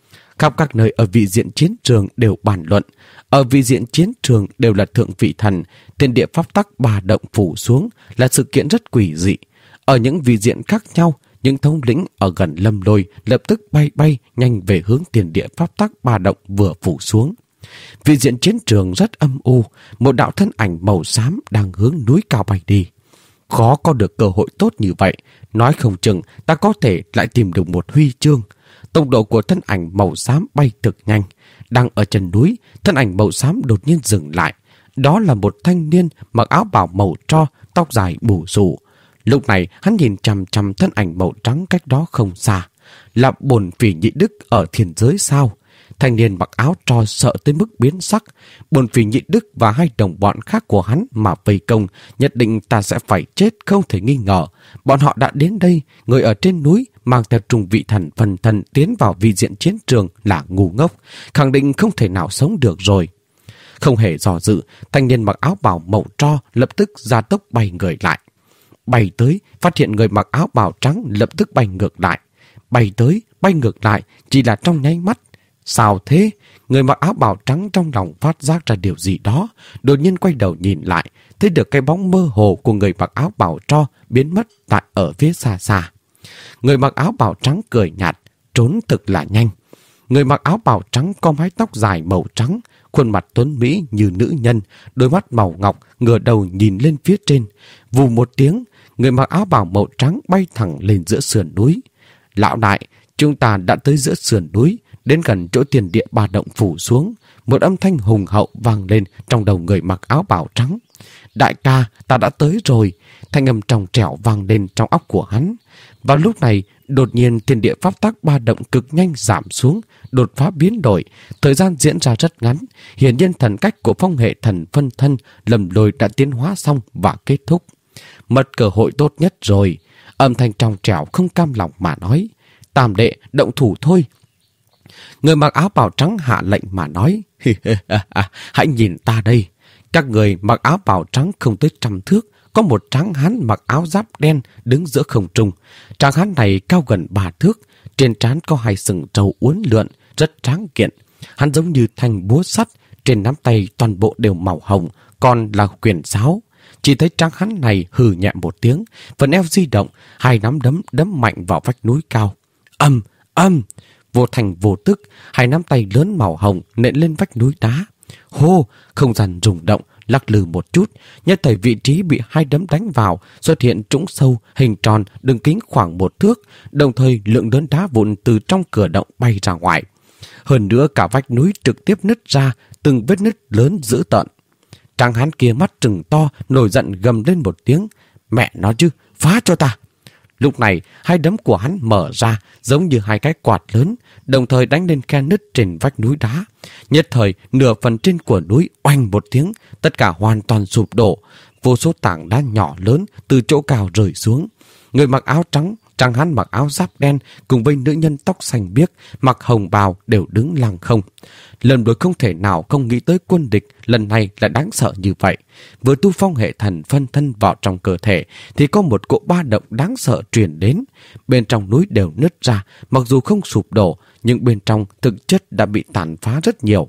S1: Khắp các nơi ở vị diện chiến trường đều bàn luận. Ở vị diện chiến trường đều là thượng vị thần, thiên địa pháp tắc bà động phủ xuống là sự kiện rất quỷ dị. Ở những vị diện khác nhau, những thống lĩnh ở gần Lâm Lôi lập tức bay bay nhanh về hướng tiền địa pháp tắc bà động vừa phủ xuống. Vị diện chiến trường rất âm u, một đạo thân ảnh màu xám đang hướng núi cao bay đi. Khó có được cơ hội tốt như vậy, nói không chừng ta có thể lại tìm được một huy chương. Tốc độ của thân ảnh màu xám bay thực nhanh. Đang ở chân núi, thân ảnh màu xám đột nhiên dừng lại. Đó là một thanh niên mặc áo bào màu tro, tóc dài bù xù. Lúc này hắn nhìn chằm chằm thân ảnh màu trắng cách đó không xa. Là Bổn Phỉ Nhị Đức ở thiên giới sao? Thanh niên mặc áo tro sợ tới mức biến sắc. Bổn Phỉ Nhị Đức và hai đồng bọn khác của hắn mà vây công, nhất định ta sẽ phải chết không thể nghi ngờ. Bọn họ đã đến đây, người ở trên núi mang theo trùng vị thần phần thần tiến vào vị diện chiến trường là ngu ngốc, khẳng định không thể nào sống được rồi. Không hề dò dự, thanh niên mặc áo bào màu tro lập tức ra tốc bay người lại. Bay tới, phát hiện người mặc áo bào trắng lập tức bay ngược lại. Bay tới, bay ngược lại, chỉ là trong nháy mắt. Sao thế? Người mặc áo bào trắng trong lòng phát giác ra điều gì đó, đột nhiên quay đầu nhìn lại, thấy được cái bóng mơ hồ của người mặc áo bào tro biến mất tại ở phía xa xa. Người mặc áo bào trắng cười nhạt, trốn thực là nhanh. Người mặc áo bào trắng có mái tóc dài màu trắng, khuôn mặt tuấn mỹ như nữ nhân, đôi mắt màu ngọc, ngửa đầu nhìn lên phía trên. Vù một tiếng, người mặc áo bào màu trắng bay thẳng lên giữa sườn núi. Lão đại, chúng ta đã tới giữa sườn núi, đến gần chỗ tiền địa bà động phủ xuống. Một âm thanh hùng hậu vang lên trong đầu người mặc áo bào trắng. Đại ca, ta đã tới rồi. Thanh âm trong trẻo vang lên trong óc của hắn. Vào lúc này, đột nhiên thiên địa pháp tắc ba động cực nhanh giảm xuống, đột phá biến đổi. Thời gian diễn ra rất ngắn. Hiển nhiên thần cách của phong hệ thần phân thân Lâm Lôi đã tiến hóa xong và kết thúc. Mất cơ hội tốt nhất rồi. Âm thanh trong trẻo không cam lòng mà nói. Tam đệ, động thủ thôi. Người mặc áo bào trắng hạ lệnh mà nói. Hãy nhìn ta đây. Các người mặc áo bào trắng không tới trăm thước. Có một tráng hán mặc áo giáp đen đứng giữa không trung. Tráng hán này cao gần ba thước. Trên trán có hai sừng trâu uốn lượn, rất tráng kiện. Hắn giống như thanh búa sắt. Trên nắm tay toàn bộ đều màu hồng, còn là quyền sáo. Chỉ thấy tráng hán này hừ nhẹ một tiếng, phần eo di động, hai nắm đấm đấm mạnh vào vách núi cao. Âm, âm, vô thành vô tức, hai nắm tay lớn màu hồng nện lên vách núi đá. Hô, không gian rung động, lắc lư một chút, nhất thời vị trí bị hai đấm đánh vào xuất hiện trũng sâu, hình tròn, đường kính khoảng một thước, đồng thời lượng lớn đá vụn từ trong cửa động bay ra ngoài. Hơn nữa cả vách núi trực tiếp nứt ra, từng vết nứt lớn dữ tợn. Tráng hán kia mắt trừng to, nổi giận gầm lên một tiếng. Mẹ nó chứ, phá cho ta! Lúc này, hai đấm của hắn mở ra giống như hai cái quạt lớn, đồng thời đánh lên khe nứt trên vách núi đá. Nhất thời, nửa phần trên của núi oanh một tiếng, tất cả hoàn toàn sụp đổ. Vô số tảng đá nhỏ lớn từ chỗ cao rơi xuống. Người mặc áo trắng, tráng hán mặc áo giáp đen cùng với nữ nhân tóc xanh biếc, mặc hồng bào đều đứng lăng không. Lần đối không thể nào không nghĩ tới quân địch lần này lại đáng sợ như vậy. Vừa tu phong hệ thần phân thân vào trong cơ thể thì có một cỗ ba động đáng sợ truyền đến. Bên trong núi đều nứt ra, mặc dù không sụp đổ nhưng bên trong thực chất đã bị tàn phá rất nhiều.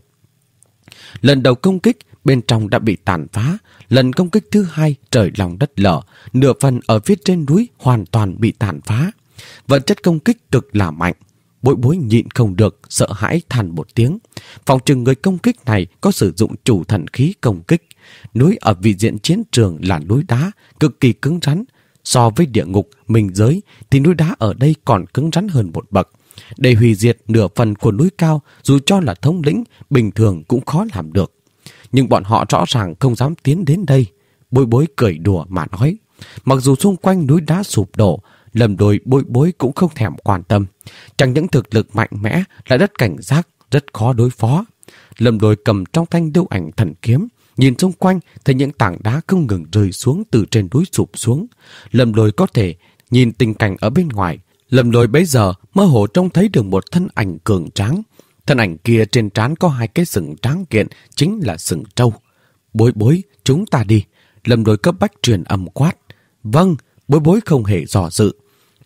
S1: Lần đầu công kích bên trong đã bị tàn phá, lần công kích thứ hai trời lòng đất lở, nửa phần ở phía trên núi hoàn toàn bị tàn phá. Vật chất công kích cực là mạnh. Bội bối nhịn không được, sợ hãi than một tiếng. Phòng trừng người công kích này có sử dụng chủ thần khí công kích. Núi ở vị diện chiến trường là núi đá, cực kỳ cứng rắn. So với địa ngục, minh giới thì núi đá ở đây còn cứng rắn hơn một bậc. Để hủy diệt nửa phần của núi cao, dù cho là thống lĩnh, bình thường cũng khó làm được. Nhưng bọn họ rõ ràng không dám tiến đến đây. Bối bối cười đùa mà nói. Mặc dù xung quanh núi đá sụp đổ, Lâm Lôi bối bối cũng không thèm quan tâm. Chẳng những thực lực mạnh mẽ lại rất cảnh giác, rất khó đối phó. Lâm Lôi cầm trong thanh lưu ảnh thần kiếm, nhìn xung quanh thấy những tảng đá không ngừng rơi xuống từ trên núi sụp xuống. Lâm Lôi có thể nhìn tình cảnh ở bên ngoài. Lâm Lôi bấy giờ mơ hồ trông thấy được một thân ảnh cường tráng. Thân ảnh kia trên trán có hai cái sừng tráng kiện, chính là sừng trâu. Bối bối, chúng ta đi. Lâm Lôi cấp bách truyền âm quát. Vâng, bối bối không hề dò dự.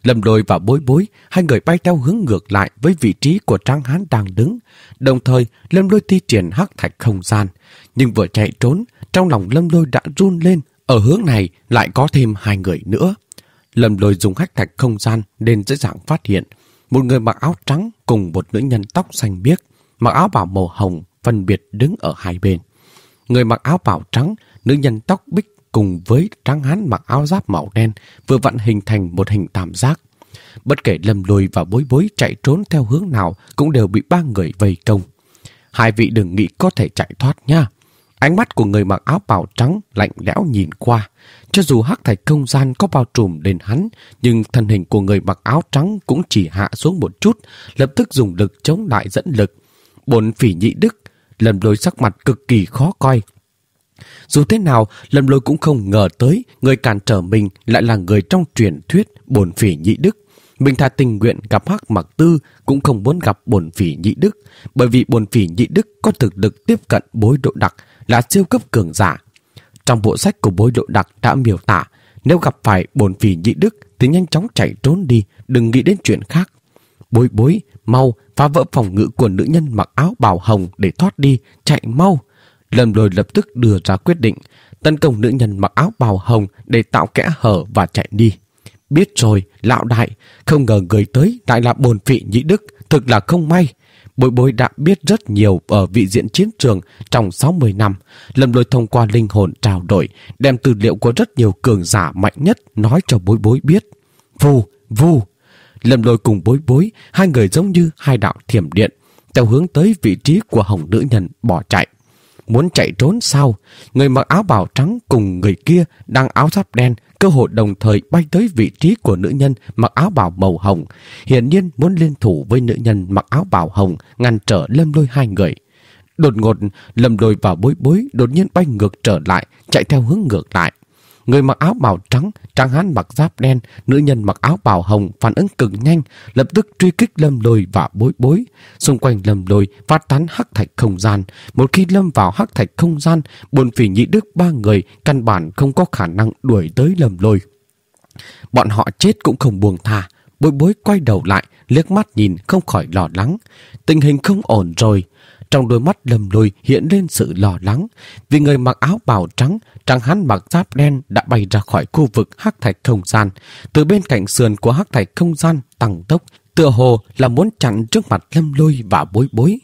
S1: Lâm Lôi và Bối Bối, hai người bay theo hướng ngược lại với vị trí của Tráng Hán đang đứng. Đồng thời, Lâm Lôi thi triển hắc thạch không gian. Nhưng vừa chạy trốn, trong lòng Lâm Lôi đã run lên. Ở hướng này lại có thêm hai người nữa. Lâm Lôi dùng hắc thạch không gian nên dễ dàng phát hiện. Một người mặc áo trắng cùng một nữ nhân tóc xanh biếc, mặc áo bào màu hồng, phân biệt đứng ở hai bên. Người mặc áo bào trắng, nữ nhân tóc bích cùng với Tráng Hán mặc áo giáp màu đen vừa vặn hình thành một hình tam giác. Bất kể Lâm Lôi và Bối Bối chạy trốn theo hướng nào cũng đều bị ba người vây công. Hai vị đừng nghĩ có thể chạy thoát nha. Ánh mắt của người mặc áo bào trắng lạnh lẽo nhìn qua. Cho dù hắc thạch không gian có bao trùm lên hắn, nhưng thân hình của người mặc áo trắng cũng chỉ hạ xuống một chút, lập tức dùng lực chống lại dẫn lực. Bổn phỉ nhị đức. Lâm Lôi sắc mặt cực kỳ khó coi. Dù thế nào, Lâm Lôi cũng không ngờ tới người cản trở mình lại là người trong truyền thuyết bổn phỉ nhị đức. Mình thà tình nguyện gặp Hắc Mặc Tư cũng không muốn gặp bổn phỉ nhị đức, bởi vì bổn phỉ nhị đức có thực lực tiếp cận Bối Độ Đặc, là siêu cấp cường giả. Trong bộ sách của Bối Độ Đặc đã miêu tả, nếu gặp phải bổn phỉ nhị đức thì nhanh chóng chạy trốn đi, đừng nghĩ đến chuyện khác. Bối Bối, mau phá vỡ phòng ngự của nữ nhân mặc áo bào hồng để thoát đi, chạy mau. Lâm Lôi lập tức đưa ra quyết định, tấn công nữ nhân mặc áo bào hồng để tạo kẽ hở và chạy đi. Biết rồi, lão đại, không ngờ người tới lại là bổn phỉ nhị đức, thực là không may. Bối Bối đã biết rất nhiều ở vị diện chiến trường trong sáu mươi năm. Lâm Lôi thông qua linh hồn trao đổi, đem tư liệu của rất nhiều cường giả mạnh nhất nói cho Bối Bối biết. Vù, vù. Lâm Lôi cùng Bối Bối, hai người giống như hai đạo thiểm điện, theo hướng tới vị trí của hồng nữ nhân bỏ chạy. Muốn chạy trốn sao? Người mặc áo bào trắng cùng người kia đang áo giáp đen cơ hội đồng thời bay tới vị trí của nữ nhân mặc áo bào màu hồng, hiển nhiên muốn liên thủ với nữ nhân mặc áo bào hồng ngăn trở Lâm Lôi hai người. Đột ngột, Lâm Lôi và Bối Bối đột nhiên bay ngược trở lại, chạy theo hướng ngược lại. Người mặc áo bào trắng, Tráng Hán mặc giáp đen, nữ nhân mặc áo bào hồng phản ứng cực nhanh, lập tức truy kích Lâm Lôi và Bối Bối. Xung quanh Lâm Lôi phát tán hắc thạch không gian. Một khi lâm vào hắc thạch không gian, bổn phỉ nhị đức ba người căn bản không có khả năng đuổi tới Lâm Lôi. Bọn họ chết cũng không buông tha. Bối Bối quay đầu lại, liếc mắt nhìn không khỏi lo lắng. Tình hình không ổn rồi. Trong đôi mắt Lâm Lôi hiện lên sự lo lắng, vì người mặc áo bào trắng, Tráng Hán mặc giáp đen đã bay ra khỏi khu vực hắc thạch không gian. Từ bên cạnh sườn của hắc thạch không gian tăng tốc, tựa hồ là muốn chặn trước mặt Lâm Lôi và Bối Bối.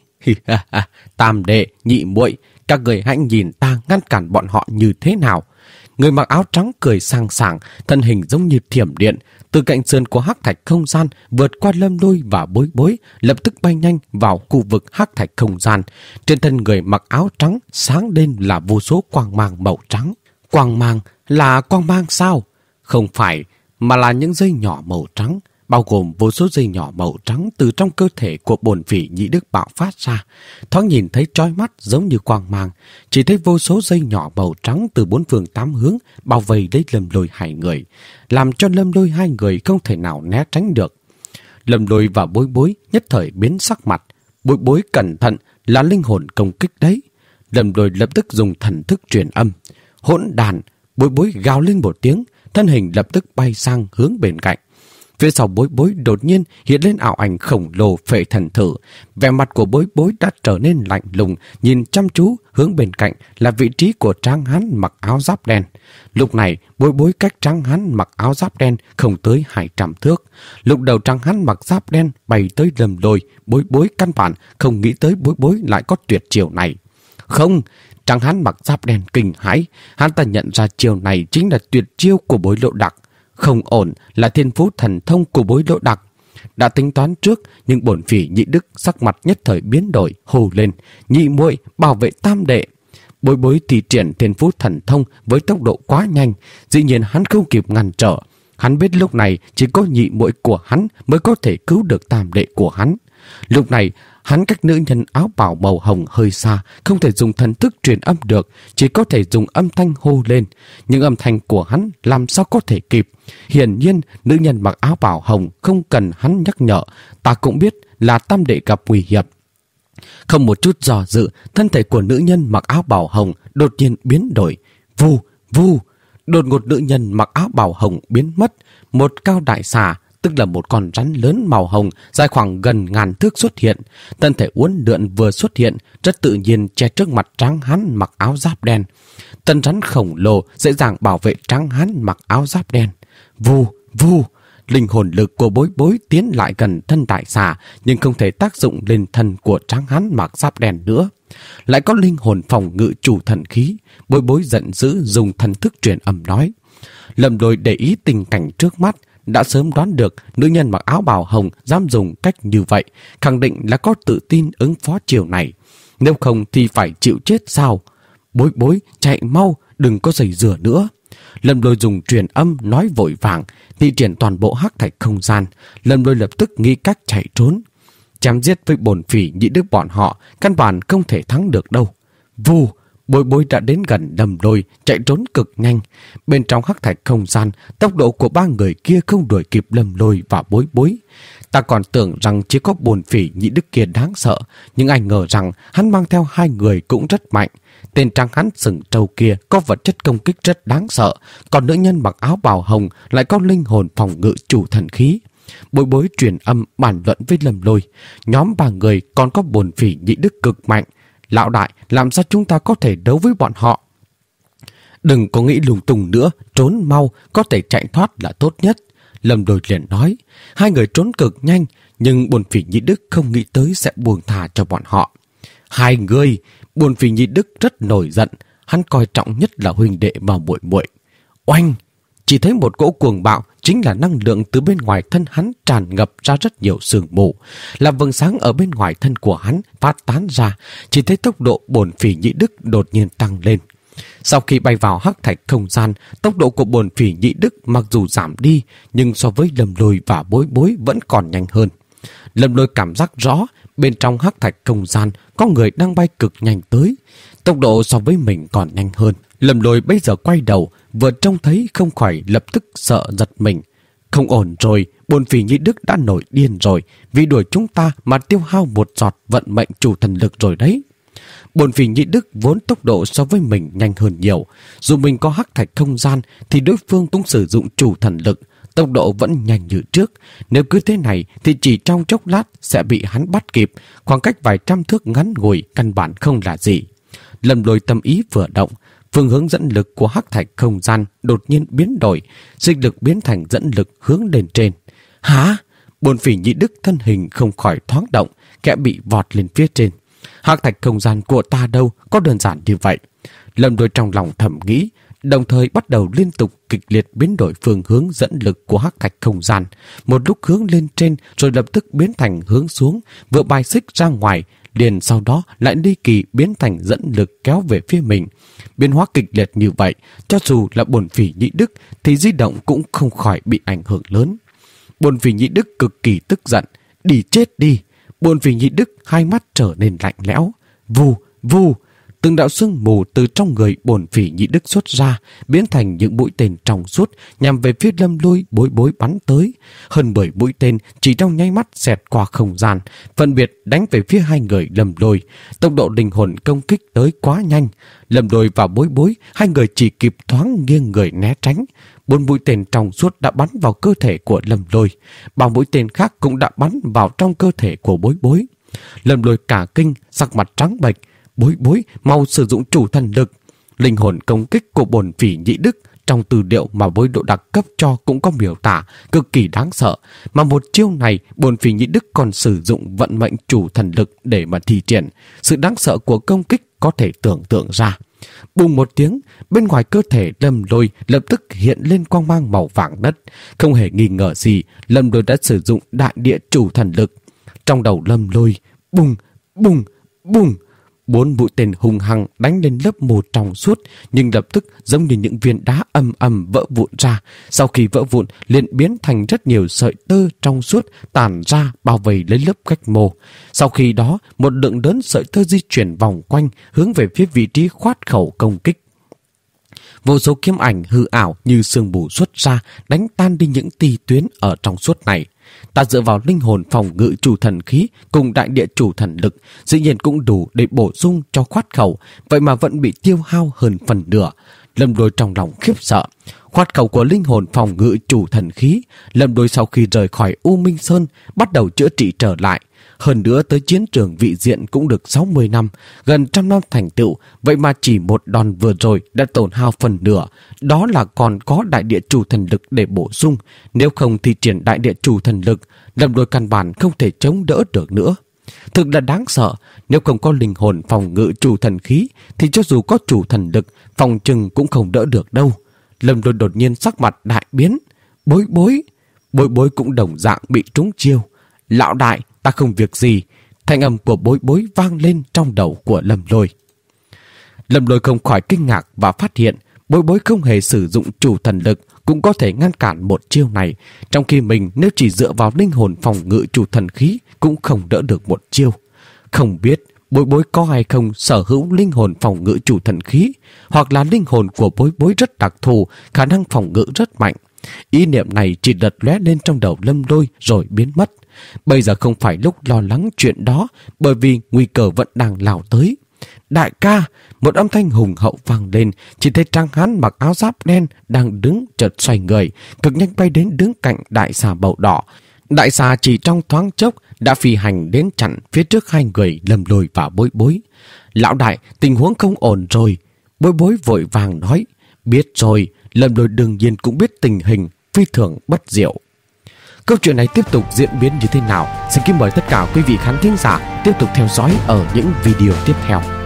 S1: Tam đệ, nhị muội, các người hãy nhìn ta ngăn cản bọn họ như thế nào. Người mặc áo trắng cười sang sảng, thân hình giống như thiểm điện, từ cạnh sườn của hắc thạch không gian vượt qua Lâm Lôi và Bối Bối, lập tức bay nhanh vào khu vực hắc thạch không gian. Trên thân người mặc áo trắng sáng lên là vô số quang mang màu trắng. Quang mang là quang mang sao? Không phải, mà là những dây nhỏ màu trắng, bao gồm vô số dây nhỏ màu trắng từ trong cơ thể của bổn phỉ nhị đức bạo phát ra. Thoáng nhìn thấy chói mắt giống như quang mang, chỉ thấy vô số dây nhỏ màu trắng từ bốn phương tám hướng bao vây lấy Lâm Lôi hai người, làm cho Lâm Lôi hai người không thể nào né tránh được. Lâm Lôi và Bối Bối nhất thời biến sắc mặt. Bối Bối cẩn thận, là linh hồn công kích đấy. Lâm Lôi lập tức dùng thần thức truyền âm. Hỗn đàn! Bối Bối gào lên một tiếng, thân hình lập tức bay sang hướng bên cạnh. Phía sau Bối Bối đột nhiên hiện lên ảo ảnh khổng lồ phệ thần thử. Vẻ mặt của Bối Bối đã trở nên lạnh lùng, nhìn chăm chú hướng bên cạnh là vị trí của Tráng Hán mặc áo giáp đen. Lúc này, Bối Bối cách Tráng Hán mặc áo giáp đen không tới hai trăm thước. Lúc đầu Tráng Hán mặc giáp đen bay tới Lâm Lôi, Bối Bối căn bản không nghĩ tới Bối Bối lại có tuyệt chiêu này. Không! Tráng Hán mặc giáp đen kinh hãi, hắn ta nhận ra chiêu này chính là tuyệt chiêu của Bối Lộ Đặc. Không ổn, là thiên phú thần thông của Bối Lộ Đặc. Đã tính toán trước, nhưng bổn phỉ nhị đức sắc mặt nhất thời biến đổi, hô lên: nhị muội, bảo vệ tam đệ. Bối Bối thì triển thiên phú thần thông với tốc độ quá nhanh, dĩ nhiên hắn không kịp ngăn trở. Hắn biết lúc này chỉ có nhị muội của hắn mới có thể cứu được tam đệ của hắn. Lúc này, hắn cách nữ nhân áo bào màu hồng hơi xa, không thể dùng thần thức truyền âm được, chỉ có thể dùng âm thanh hô lên. Nhưng âm thanh của hắn làm sao có thể kịp? Hiển nhiên, nữ nhân mặc áo bào hồng không cần hắn nhắc nhở, ta cũng biết là tam đệ gặp nguy hiểm. Không một chút dò dự, thân thể của nữ nhân mặc áo bào hồng đột nhiên biến đổi. Vù, vù! Đột ngột nữ nhân mặc áo bào hồng biến mất, một cao đại xà tức là một con rắn lớn màu hồng dài khoảng gần ngàn thước xuất hiện. Thân thể uốn lượn vừa xuất hiện, rất tự nhiên che trước mặt Tráng Hán mặc áo giáp đen. Thân rắn khổng lồ dễ dàng bảo vệ Tráng Hán mặc áo giáp đen. Vù, vù, linh hồn lực của Bối Bối tiến lại gần thân đại xà, nhưng không thể tác dụng lên thân của Tráng Hán mặc giáp đen nữa. Lại có linh hồn phòng ngự chủ thần khí. Bối Bối giận dữ dùng thần thức truyền âm nói. Lâm Lôi để ý tình cảnh trước mắt, đã sớm đoán được nữ nhân mặc áo bào hồng dám dùng cách như vậy, khẳng định là có tự tin ứng phó chiều này. Nếu không thì phải chịu chết sao? Bối Bối, chạy mau, đừng có giày rửa nữa. Lâm Lôi dùng truyền âm nói vội vàng, thi triển toàn bộ hắc thạch không gian. Lâm Lôi lập tức nghĩ cách chạy trốn. Chém giết với bổn phỉ Nhị Đức bọn họ, căn bản không thể thắng được đâu. Vù, Bối Bối đã đến gần Lâm Lôi, chạy trốn cực nhanh. Bên trong hắc thạch không gian, tốc độ của ba người kia không đuổi kịp Lâm Lôi và Bối Bối. Ta còn tưởng rằng chỉ có bổn phỉ Nhị Đức kia đáng sợ, nhưng ai ngờ rằng hắn mang theo hai người cũng rất mạnh. Tên Tráng Hán sừng trâu kia có vật chất công kích rất đáng sợ, còn nữ nhân mặc áo bào hồng lại có linh hồn phòng ngự chủ thần khí. Bối Bối truyền âm bàn luận với Lâm Lôi. Nhóm ba người còn có bổn phỉ Nhị Đức cực mạnh. Lão đại, làm sao chúng ta có thể đấu với bọn họ? Đừng có nghĩ lung tung nữa, trốn mau, có thể chạy thoát là tốt nhất. Lâm Lôi liền nói. Hai người trốn cực nhanh, nhưng bổn phỉ Nhị Đức không nghĩ tới sẽ buông thả cho bọn họ. Hai người, bổn phỉ Nhị Đức rất nổi giận, hắn coi trọng nhất là huynh đệ và muội muội. Oanh! Chỉ thấy một cỗ cuồng bạo chính là năng lượng từ bên ngoài thân hắn tràn ngập ra rất nhiều sương mù, là vầng sáng ở bên ngoài thân của hắn phát tán ra. Chỉ thấy tốc độ bổn phỉ Nhị Đức đột nhiên tăng lên. Sau khi bay vào hắc thạch không gian, tốc độ của bổn phỉ Nhị Đức mặc dù giảm đi, nhưng so với Lâm Lôi và Bối Bối vẫn còn nhanh hơn. Lâm Lôi cảm giác rõ bên trong hắc thạch không gian có người đang bay cực nhanh tới, tốc độ so với mình còn nhanh hơn. Lâm Lôi bây giờ quay đầu, vừa trông thấy không khỏi lập tức sợ giật mình. Không ổn rồi, bổn phỉ Nhị Đức đã nổi điên rồi, vì đuổi chúng ta mà tiêu hao một giọt vận mệnh chủ thần lực rồi đấy. Bổn phỉ Nhị Đức vốn tốc độ so với mình nhanh hơn nhiều, dù mình có hắc thạch không gian thì đối phương cũng sử dụng chủ thần lực, tốc độ vẫn nhanh như trước. Nếu cứ thế này thì chỉ trong chốc lát sẽ bị hắn bắt kịp, khoảng cách vài trăm thước ngắn ngủi căn bản không là gì. Lâm Lôi tâm ý vừa động, phương hướng dẫn lực của hắc thạch không gian đột nhiên biến đổi, sinh lực biến thành dẫn lực hướng lên trên. Hả? Bổn phỉ Nhị Đức thân hình không khỏi thoáng động, kẻ bị vọt lên phía trên. Hắc thạch không gian của ta đâu có đơn giản như vậy. Lâm Lôi trong lòng thầm nghĩ, đồng thời bắt đầu liên tục kịch liệt biến đổi phương hướng dẫn lực của hắc thạch không gian. Một lúc hướng lên trên rồi lập tức biến thành hướng xuống, vừa bài xích ra ngoài, liền sau đó lại ly kỳ biến thành dẫn lực kéo về phía mình. Biến hóa kịch liệt như vậy, cho dù là bổn phỉ Nhị Đức thì di động cũng không khỏi bị ảnh hưởng lớn. Bổn phỉ Nhị Đức cực kỳ tức giận. Đi chết đi! Bổn phỉ Nhị Đức hai mắt trở nên lạnh lẽo. Vù, vù! Từng đạo sương mù từ trong người bổn phỉ Nhị Đức xuất ra, biến thành những mũi tên trong suốt nhằm về phía Lâm Lôi, Bối Bối bắn tới. Hơn mười mũi tên chỉ trong nháy mắt xẹt qua không gian, phân biệt đánh về phía hai người Lâm Lôi. Tốc độ linh hồn công kích tới quá nhanh. Lâm Lôi và Bối Bối, hai người chỉ kịp thoáng nghiêng người né tránh. Bốn mũi tên trong suốt đã bắn vào cơ thể của Lâm Lôi, ba mũi tên khác cũng đã bắn vào trong cơ thể của Bối Bối. Lâm Lôi cả kinh, sắc mặt trắng bệch. Bối Bối, mau sử dụng chủ thần lực. Linh hồn công kích của bổn phỉ Nhị Đức trong tư liệu mà Bối Độ đặc cấp cho cũng có miêu tả cực kỳ đáng sợ, mà một chiêu này bổn phỉ Nhị Đức còn sử dụng vận mệnh chủ thần lực để mà thi triển. Sự đáng sợ của công kích có thể tưởng tượng ra. Bùng một tiếng, bên ngoài cơ thể Lâm Lôi lập tức hiện lên quang mang màu vàng đất. Không hề nghi ngờ gì, Lâm Lôi đã sử dụng đại địa chủ thần lực. Trong đầu Lâm Lôi, bùng, bùng, bùng, bốn mũi tên hung hăng đánh lên lớp mù trong suốt, nhưng lập tức giống như những viên đá ầm ầm vỡ vụn ra. Sau khi vỡ vụn, liền biến thành rất nhiều sợi tơ trong suốt tản ra bao vây lấy lớp cách mô. Sau khi đó, một lượng lớn sợi tơ di chuyển vòng quanh hướng về phía vị trí khoát khẩu công kích. Vô số kiếm ảnh hư ảo như sương mù xuất ra, đánh tan đi những ti tuyến ở trong suốt này. Ta dựa vào linh hồn phòng ngự chủ thần khí cùng đại địa chủ thần lực, dĩ nhiên cũng đủ để bổ sung cho khoát khẩu, vậy mà vẫn bị tiêu hao hơn phần nửa. Lâm Lôi trong lòng khiếp sợ. Khoát khẩu của linh hồn phòng ngự chủ thần khí, Lâm Lôi sau khi rời khỏi U Minh Sơn bắt đầu chữa trị trở lại. Hơn nữa tới chiến trường vị diện cũng được sáu mươi năm, gần trăm năm thành tựu, vậy mà chỉ một đòn vừa rồi đã tổn hao phần nửa. Đó là còn có đại địa chủ thần lực để bổ sung, nếu không thì triển đại địa chủ thần lực, Lâm Lôi căn bản không thể chống đỡ được nữa. Thực là đáng sợ, nếu không có linh hồn phòng ngự chủ thần khí thì cho dù có chủ thần lực, phòng trừng cũng không đỡ được đâu. Lâm Lôi đột nhiên sắc mặt đại biến. Bối bối, bối bối cũng đồng dạng bị trúng chiêu. Lão đại, ta không việc gì. Thanh âm của bối bối vang lên trong đầu của Lâm Lôi. Lâm Lôi không khỏi kinh ngạc và phát hiện bối bối không hề sử dụng chủ thần lực cũng có thể ngăn cản một chiêu này, trong khi mình nếu chỉ dựa vào linh hồn phòng ngự chủ thần khí cũng không đỡ được một chiêu. Không biết bối bối có hay không sở hữu linh hồn phòng ngự chủ thần khí, hoặc là linh hồn của bối bối rất đặc thù, khả năng phòng ngự rất mạnh. Ý niệm này chỉ đợt lóe lên trong đầu Lâm Lôi rồi biến mất. Bây giờ không phải lúc lo lắng chuyện đó, bởi vì nguy cơ vẫn đang lao tới. Đại ca, một âm thanh hùng hậu vang lên, chỉ thấy Trang Hán mặc áo giáp đen đang đứng chợt xoay người, cực nhanh bay đến đứng cạnh đại xà màu đỏ. Đại xà chỉ trong thoáng chốc đã phi hành đến chặn phía trước hai người Lâm Lôi và bối bối. Lão đại, tình huống không ổn rồi. Bối bối vội vàng nói. Biết rồi, Lâm Lôi đương nhiên cũng biết tình hình phi thường bất diệu. Câu chuyện này tiếp tục diễn biến như thế nào? Xin kính mời tất cả quý vị khán thính giả tiếp tục theo dõi ở những video tiếp theo.